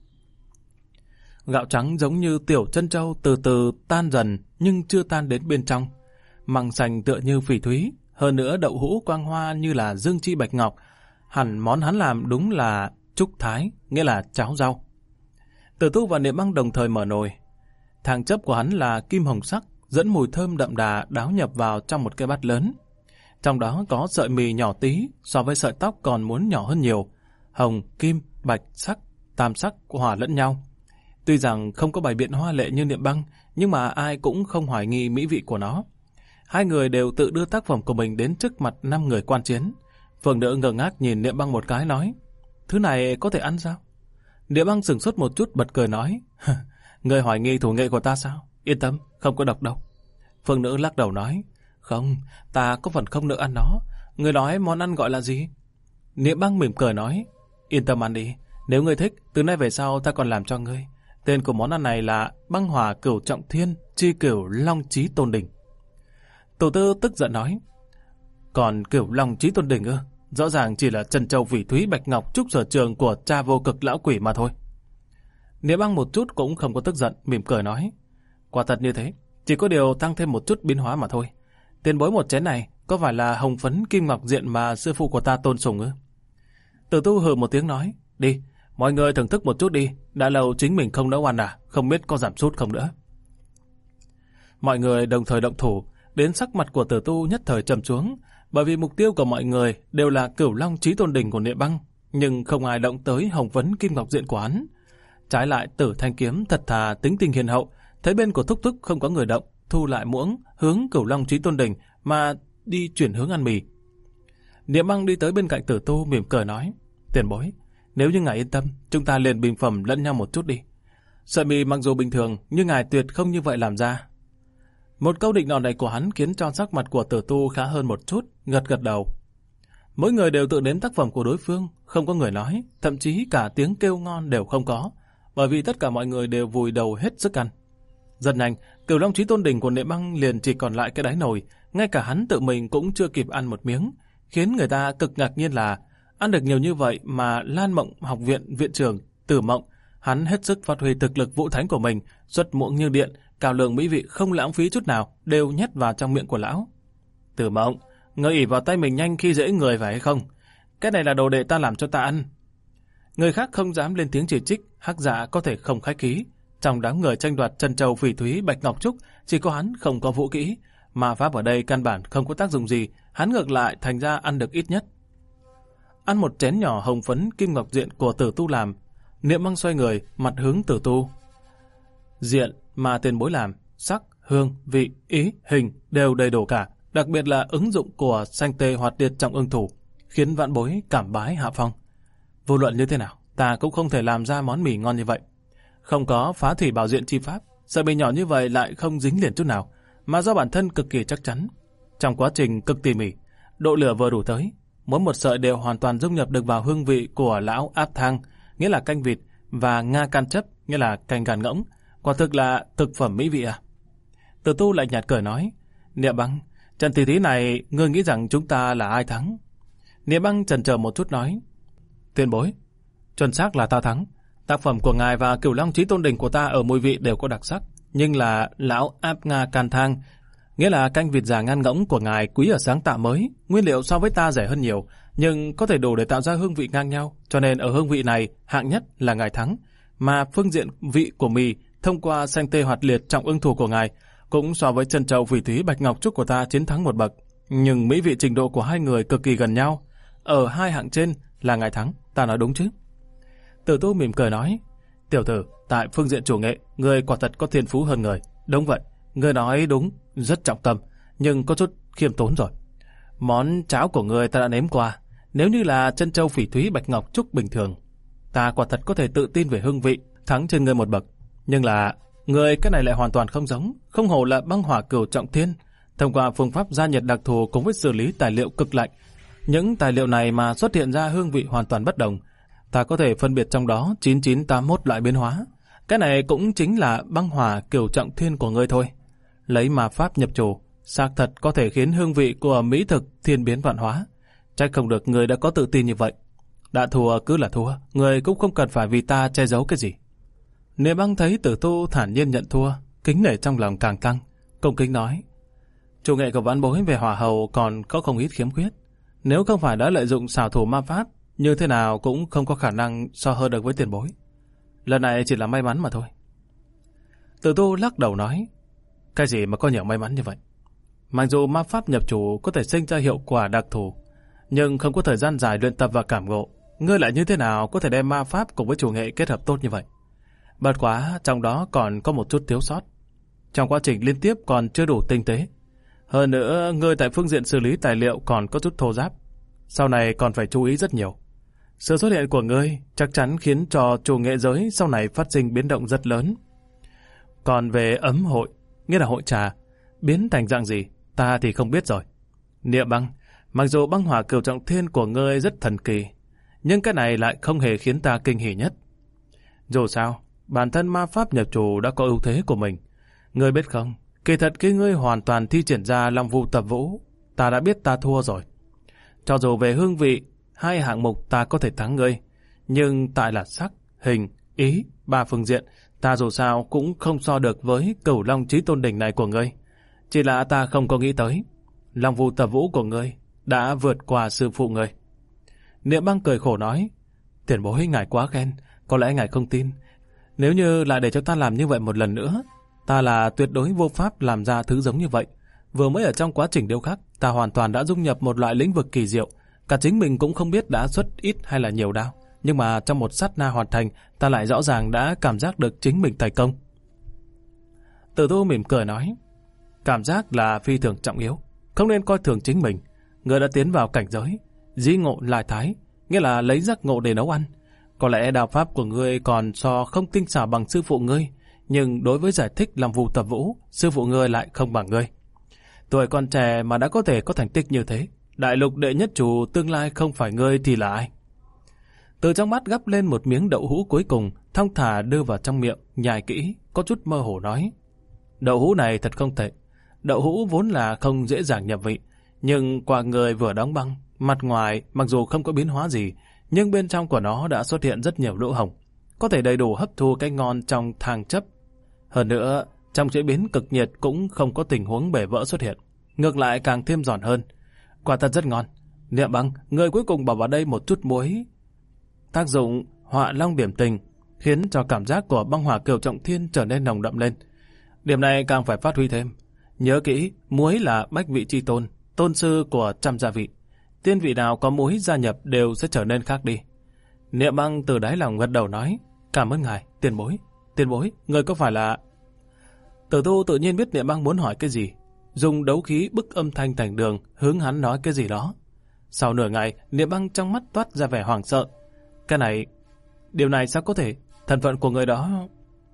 Gạo trắng giống như tiểu trân châu từ từ tan dần nhưng chưa tan đến bên trong. Măng sành tựa như phỉ thúy, hơn nữa đậu hũ quang hoa như là dương chi bạch ngọc. Hẳn món hắn làm đúng là trúc thái, nghĩa là cháo rau. Tử Tu và Niệm Băng đồng thời mở nồi. Thang chấp của hắn là kim hồng sắc, dẫn mùi thơm đậm đà đáo nhập vào trong một cái bát lớn. Trong đó có sợi mì nhỏ tí, so với sợi tóc còn muốn nhỏ hơn nhiều. Hồng, kim, bạch, sắc, tam sắc hòa lẫn nhau. Tuy rằng không có bài biện hoa lệ như Niệm Băng, nhưng mà ai cũng không hoài nghi mỹ vị của nó. Hai người đều tự đưa tác phẩm của mình đến trước mặt 5 người quan chiến. Phượng Nữ ngơ ngác nhìn Niệm Băng một cái nói, thứ này có thể ăn sao? Niệm Băng sửng sốt một chút bật cười nói, người hoài nghi thủ nghệ của ta sao? Yên tâm, không có độc đâu. Phượng Nữ lắc đầu nói, không, ta có phần không nỡ ăn nó. Người nói món ăn gọi là gì? Niệm Băng mỉm cười nói, yên tâm ăn đi. Nếu ngươi thích, từ nay về sau ta còn làm cho ngươi. Tên của món ăn này là băng hỏa cửu trọng thiên, chi cửu long chí tôn đỉnh. Tổ Tư tức giận nói, còn cửu long chí tôn đỉnh ư? Rõ ràng chỉ là trân châu phỉ thúy bạch ngọc trúc sở trường của cha vô cực lão quỷ mà thôi. Niệm Băng một chút cũng không có tức giận, mỉm cười nói, quả thật như thế, chỉ có điều tăng thêm một chút biến hóa mà thôi. Tiền bối một chén này có phải là hồng phấn kim ngọc diện mà sư phụ của ta tôn sùng ư? Tử Tu hừ một tiếng nói, đi, mọi người thưởng thức một chút đi, đã lâu chính mình không nấu ăn à, không biết có giảm sút không nữa. Mọi người đồng thời động thủ, đến sắc mặt của Tử Tu nhất thời trầm xuống, bởi vì mục tiêu của mọi người đều là cửu long chí tôn đỉnh của Niệm Băng, nhưng không ai động tới hồng phấn kim ngọc diện của hắn. Trái lại Tử Thanh Kiếm thật thà tính tình hiền hậu, thấy bên của Thúc Thúc không có người động, thu lại muỗng hướng cửu long chí tôn đỉnh mà đi chuyển hướng ăn mì. Niệm Băng đi tới bên cạnh Tử Tu mỉm cười nói, tiền bối, nếu như ngài yên tâm, chúng ta liền bình phẩm lẫn nhau một chút đi. Sợi mì mặc dù bình thường, nhưng ngài tuyệt không như vậy làm ra. Một câu định nọ này của hắn khiến cho sắc mặt của Tử Tu khá hơn một chút, gật gật đầu. Mỗi người đều tự nếm tác phẩm của đối phương, không có người nói, thậm chí cả tiếng kêu ngon đều không có, bởi vì tất cả mọi người đều vùi đầu hết sức ăn. Rất nhanh, cửu long chí tôn đỉnh của Niệm Băng liền chỉ còn lại cái đáy nồi, ngay cả hắn tự mình cũng chưa kịp ăn một miếng, khiến người ta cực ngạc nhiên là ăn được nhiều như vậy mà Lan Mộng học viện viện trưởng Tử Mộng, hắn hết sức phát huy thực lực vũ thánh của mình, xuất muỗng như điện, cao lượng mỹ vị không lãng phí chút nào, đều nhét vào trong miệng của lão. Tử Mộng, ngươi ỷ vào tay mình nhanh khi dễ người phải hay không? Cái này là đồ đệ ta làm cho ta ăn. Người khác không dám lên tiếng chỉ trích, Hắc Dạ có thể không khách khí. Trong đám người tranh đoạt trân châu phỉ thúy bạch ngọc trúc, chỉ có hắn không có vũ kỹ, mà pháp ở đây căn bản không có tác dụng gì, hắn ngược lại thành ra ăn được ít nhất. Ăn một chén nhỏ hồng phấn kim ngọc diện của Tử Tu làm, Niệm Băng xoay người, mặt hướng Tử Tu. Diện mà tiền bối làm, sắc, hương, vị, ý, hình đều đầy đủ cả, đặc biệt là ứng dụng của sanh tê hoạt điệt trọng ưng thủ. khiến vãn bối cảm bái hạ phong. Vô luận như thế nào, ta cũng không thể làm ra món mì ngon như vậy. Không có phá thủy bảo diện chi pháp, sợi mì nhỏ như vậy lại không dính liền chút nào, mà do bản thân cực kỳ chắc chắn. Trong quá trình cực tỉ mỉ, độ lửa vừa đủ tới, mỗi một sợi đều hoàn toàn dung nhập được vào hương vị của lão áp thang, nghĩa là canh vịt, và nga can chấp, nghĩa là canh gàn ngỗng. Quả thực là thực phẩm mỹ vị à? Từ Tu lạnh nhạt cười nói, Niệm Băng, trận tỷ thí này ngươi nghĩ rằng chúng ta là ai thắng? Niệm Băng chần chờ một chút nói, tiền bối, chuẩn xác là ta thắng. Tác phẩm của ngài và Cửu Long Chí Tôn Đình của ta ở mùi vị đều có đặc sắc, nhưng là lão áp nga can thang, nghĩa là canh vịt già ngan ngỗng của ngài quý ở sáng tạo mới, nguyên liệu so với ta rẻ hơn nhiều, nhưng có thể đủ để tạo ra hương vị ngang nhau, cho nên ở hương vị này hạng nhất là ngài thắng. Mà phương diện vị của mì thông qua xanh tê hoạt liệt trọng ưng thủ của ngài cũng so với chân trâu phỉ thúy bạch ngọc trúc của ta chiến thắng một bậc, nhưng mỹ vị trình độ của hai người cực kỳ gần nhau. Ở hai hạng trên là ngài thắng, ta nói đúng chứ? Tử Tu mỉm cười nói, tiểu tử, tại phương diện chủ nghệ, người quả thật có thiên phú hơn người. Đúng vậy, người nói đúng, rất trọng tâm, nhưng có chút khiêm tốn rồi. Món cháo của người ta đã nếm qua, nếu như là chân trâu phỉ thúy bạch ngọc trúc bình thường, ta quả thật có thể tự tin về hương vị, thắng trên người một bậc. Nhưng là người cái này lại hoàn toàn không giống, không hổ là băng hỏa cửu trọng thiên. Thông qua phương pháp gia nhiệt đặc thù cùng với xử lý tài liệu cực lạnh, những tài liệu này mà xuất hiện ra hương vị hoàn toàn bất đồng. Ta có thể phân biệt trong đó 9981 loại biến hóa. Cái này cũng chính là băng hỏa cửu trọng thiên của ngươi thôi. Lấy mà pháp nhập chủ, xác thật có thể khiến hương vị của mỹ thực thiên biến vạn hóa. Trách không được người đã có tự tin như vậy. Đã thua cứ là thua, người cũng không cần phải vì ta che giấu cái gì. Niệm Băng thấy Tử Tu thản nhiên nhận thua, kính nể trong lòng càng tăng, cung kính nói, chủ nghệ của vãn bối về hỏa hầu còn có không ít khiếm khuyết. Nếu không phải đã lợi dụng xảo thủ ma pháp, như thế nào cũng không có khả năng so hơn được với tiền bối. Lần này chỉ là may mắn mà thôi. Tử Tu lắc đầu nói, cái gì mà có nhiều may mắn như vậy? Mặc dù ma pháp nhập chủ có thể sinh ra hiệu quả đặc thù, nhưng không có thời gian dài luyện tập và cảm ngộ, ngươi lại như thế nào có thể đem ma pháp cùng với chủ nghệ kết hợp tốt như vậy? Bất quá trong đó còn có một chút thiếu sót. Trong quá trình liên tiếp còn chưa đủ tinh tế. Hơn nữa, ngươi tại phương diện xử lý tài liệu còn có chút thô ráp. Sau này còn phải chú ý rất nhiều. Sự xuất hiện của ngươi chắc chắn khiến cho chủ nghệ giới sau này phát sinh biến động rất lớn. Còn về ấm hội, nghĩa là hội trà, biến thành dạng gì, ta thì không biết rồi. Niệm Băng, mặc dù băng hỏa cửu trọng thiên của ngươi rất thần kỳ, nhưng cái này lại không hề khiến ta kinh hỉ nhất. Dù sao, bản thân ma pháp nhập chủ đã có ưu thế của mình. Ngươi biết không, kỳ thật khi ngươi hoàn toàn thi triển ra Long Vu Tập Vũ, ta đã biết ta thua rồi. Cho dù về hương vị, hai hạng mục ta có thể thắng ngươi, nhưng tại là sắc, hình, ý, ba phương diện, ta dù sao cũng không so được với Cửu Long Chí Tôn Đỉnh này của ngươi. Chỉ là ta không có nghĩ tới, Long Vu Tập Vũ của ngươi đã vượt qua sư phụ ngươi. Niệm Băng cười khổ nói, tiền bối ngài quá khen, có lẽ ngài không tin. Nếu như lại để cho ta làm như vậy một lần nữa, ta là tuyệt đối vô pháp làm ra thứ giống như vậy. Vừa mới ở trong quá trình điêu khắc, ta hoàn toàn đã dung nhập một loại lĩnh vực kỳ diệu. Cả chính mình cũng không biết đã xuất ít hay là nhiều đao. Nhưng mà trong một sát na hoàn thành, ta lại rõ ràng đã cảm giác được chính mình thành công. Tử Tu mỉm cười nói, cảm giác là phi thường trọng yếu, không nên coi thường chính mình. Người đã tiến vào cảnh giới dĩ ngộ lại thái, nghĩa là lấy giác ngộ để nấu ăn. Có lẽ đạo pháp của ngươi còn so không tinh xảo bằng sư phụ ngươi, nhưng đối với giải thích Long Vu Tập Vũ, sư phụ ngươi lại không bằng ngươi. Tuổi còn trẻ mà đã có thể có thành tích như thế, đại lục đệ nhất chủ tương lai không phải ngươi thì là ai? Từ trong mắt gắp lên một miếng đậu hũ cuối cùng, thong thả đưa vào trong miệng, nhai kỹ, có chút mơ hồ nói, đậu hũ này thật không tệ. Đậu hũ vốn là không dễ dàng nhập vị, nhưng qua người vừa đóng băng, mặt ngoài mặc dù không có biến hóa gì, nhưng bên trong của nó đã xuất hiện rất nhiều lỗ hổng, có thể đầy đủ hấp thu cái ngon trong thang chấp. Hơn nữa, trong chế biến cực nhiệt cũng không có tình huống bể vỡ xuất hiện, ngược lại càng thêm giòn hơn. Quả thật rất ngon. Niệm Băng, người cuối cùng bỏ vào đây một chút muối. Tác dụng họa long điểm tình khiến cho cảm giác của băng hỏa cửu trọng thiên trở nên nồng đậm lên. Điểm này càng phải phát huy thêm. Nhớ kỹ, muối là bách vị chi tôn, tôn sư của trăm gia vị. Tiên vị nào có muối gia nhập đều sẽ trở nên khác đi. Niệm Băng từ đáy lòng gật đầu nói, cảm ơn ngài, tiền bối. Tiền bối, người có phải là... Tử Tu tự nhiên biết Niệm Băng muốn hỏi cái gì, dùng đấu khí bức âm thanh thành đường hướng hắn nói cái gì đó. Sau nửa ngày, Niệm Băng trong mắt toát ra vẻ hoảng sợ. Cái này, điều này sao có thể? Thân phận của người đó...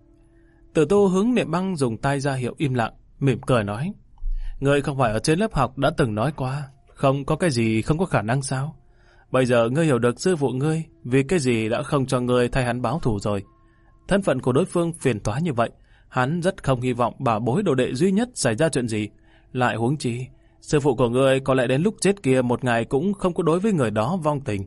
Tử Tu hướng Niệm Băng dùng tay ra hiệu im lặng, mỉm cười nói. Ngươi không phải ở trên lớp học đã từng nói qua, không có cái gì không có khả năng sao? Bây giờ ngươi hiểu được sư phụ ngươi vì cái gì đã không cho ngươi thay hắn báo thù rồi. Thân phận của đối phương phiền toái như vậy, hắn rất không hy vọng bảo bối đồ đệ duy nhất xảy ra chuyện gì. Lại huống chi, sư phụ của ngươi có lẽ đến lúc chết kia một ngày cũng không có đối với người đó vong tình.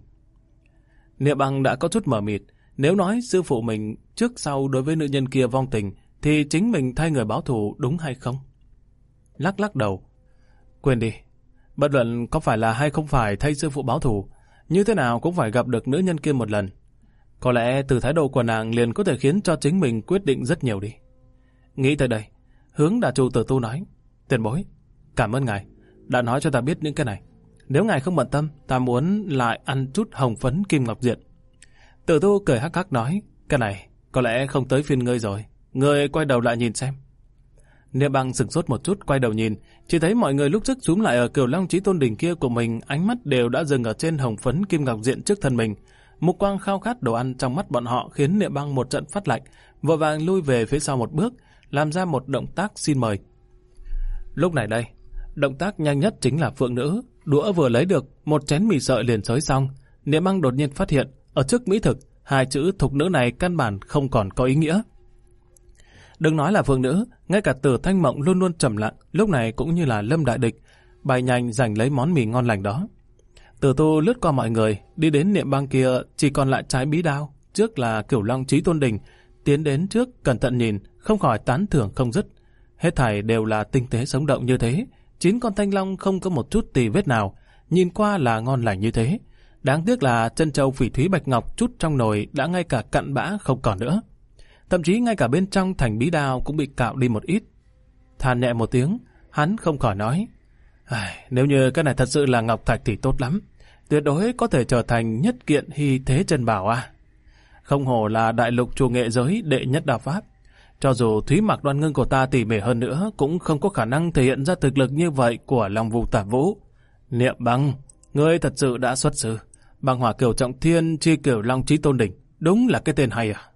Niệm Băng đã có chút mờ mịt, nếu nói sư phụ mình trước sau đối với nữ nhân kia vong tình, thì chính mình thay người báo thù đúng hay không? Lắc lắc đầu. Quên đi, bất luận có phải là hay không phải thay sư phụ báo thù, như thế nào cũng phải gặp được nữ nhân kia một lần. Có lẽ từ thái độ của nàng liền có thể khiến cho chính mình quyết định rất nhiều đi. Nghĩ tới đây, hướng Đà Chủ Tử Tu nói. Tiền bối, cảm ơn ngài, đã nói cho ta biết những cái này. Nếu ngài không bận tâm, ta muốn lại ăn chút hồng phấn kim ngọc diện. Tử Tu cười hắc hắc nói. Cái này, có lẽ không tới phiên ngươi rồi. Ngươi quay đầu lại nhìn xem. Niệm Băng sửng sốt một chút quay đầu nhìn, chỉ thấy mọi người lúc trước xúm lại ở Cửu Long Chí Tôn đỉnh kia của mình, ánh mắt đều đã dừng ở trên hồng phấn kim ngọc diện trước thân mình. Mục quang khao khát đồ ăn trong mắt bọn họ khiến Niệm Băng một trận phát lạnh, vội vàng lui về phía sau một bước, làm ra một động tác xin mời. Lúc này đây, động tác nhanh nhất chính là Phượng Nữ, đũa vừa lấy được, một chén mì sợi liền xới xong. Niệm Băng đột nhiên phát hiện, ở trước mỹ thực, hai chữ thục nữ này căn bản không còn có ý nghĩa. Đừng nói là Phượng Nữ, ngay cả Tử Thanh Mộng luôn luôn trầm lặng, lúc này cũng như là lâm đại địch, bay nhanh giành lấy món mì ngon lành đó. Tử Tu lướt qua mọi người, đi đến Niệm Băng kia, chỉ còn lại trái bí đao, trước là Cửu Long Chí Tôn đỉnh, tiến đến trước cẩn thận nhìn, không khỏi tán thưởng không dứt. Hết thảy đều là tinh tế sống động như thế, 9 con thanh long không có một chút tì vết nào, nhìn qua là ngon lành như thế. Đáng tiếc là chân châu phỉ thúy bạch ngọc chút trong nồi đã ngay cả cặn bã không còn nữa. Thậm chí ngay cả bên trong thành bí đao cũng bị cạo đi một ít. Than nhẹ một tiếng, hắn không khỏi nói. Nếu như cái này thật sự là ngọc thạch thì tốt lắm, tuyệt đối có thể trở thành nhất kiện hy thế chân bảo à. Không hổ là đại lục chủ nghệ giới đệ nhất đạo pháp. Cho dù Thúy Mạc Đoan Ngưng của ta tỉ mỉ hơn nữa, cũng không có khả năng thể hiện ra thực lực như vậy của Long Vu Tả Vũ. Niệm Băng, ngươi thật sự đã xuất sư. Băng Hỏa Cửu Trọng Thiên chi Cửu Long Chí Tôn đỉnh, đúng là cái tên hay à.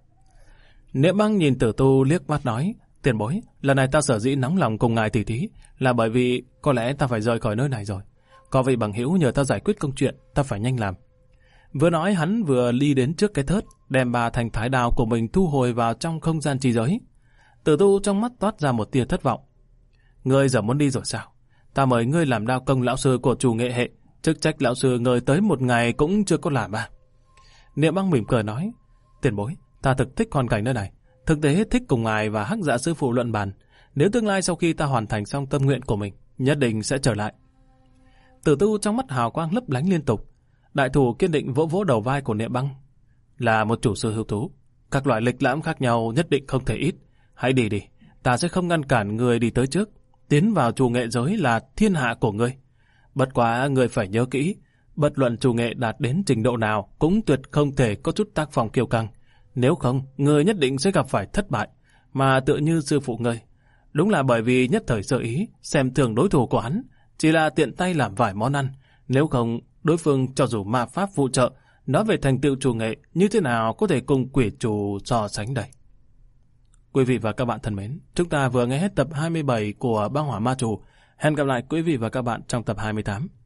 Niệm Băng nhìn Tử Tu liếc mắt nói. Tiền bối, lần này ta sở dĩ nóng lòng cùng ngài tỉ thí là bởi vì có lẽ ta phải rời khỏi nơi này rồi. Có vị bằng hữu nhờ ta giải quyết công chuyện, ta phải nhanh làm. Vừa nói hắn vừa đi đến trước cái thớt, đem 3 thanh thái đao của mình thu hồi vào trong không gian chi giới. Tử Tu trong mắt toát ra một tia thất vọng. Ngươi giờ muốn đi rồi sao? Ta mời ngươi làm đao công lão sư của chủ nghệ hệ, chức trách lão sư ngươi tới một ngày cũng chưa có làm à? Niệm Băng mỉm cười nói. Tiền bối, ta thực thích hoàn cảnh nơi này, thực tế thích cùng ngài và Hắc Dạ sư phụ luận bàn. Nếu tương lai sau khi ta hoàn thành xong tâm nguyện của mình, nhất định sẽ trở lại. Tử Tu trong mắt hào quang lấp lánh liên tục. Đại thủ kiên định vỗ vỗ đầu vai của Niệm Băng. Là một chủ sư hữu thú, các loại lịch lãm khác nhau nhất định không thể ít. Hãy đi đi, ta sẽ không ngăn cản người đi tới trước. Tiến vào chủ nghệ giới là thiên hạ của ngươi. Bất quá người phải nhớ kỹ, bất luận chủ nghệ đạt đến trình độ nào cũng tuyệt không thể có chút tác phong kiêu căng. Nếu không, người nhất định sẽ gặp phải thất bại, mà tựa như sư phụ ngươi. Đúng là bởi vì nhất thời sơ ý, xem thường đối thủ của hắn, chỉ là tiện tay làm vài món ăn. Nếu không, đối phương cho dù ma pháp phụ trợ, nói về thành tựu chủ nghệ như thế nào có thể cùng quỷ chủ so sánh đây. Quý vị và các bạn thân mến, chúng ta vừa nghe hết tập 27 của Băng Hỏa Ma Chủ. Hẹn gặp lại quý vị và các bạn trong tập 28.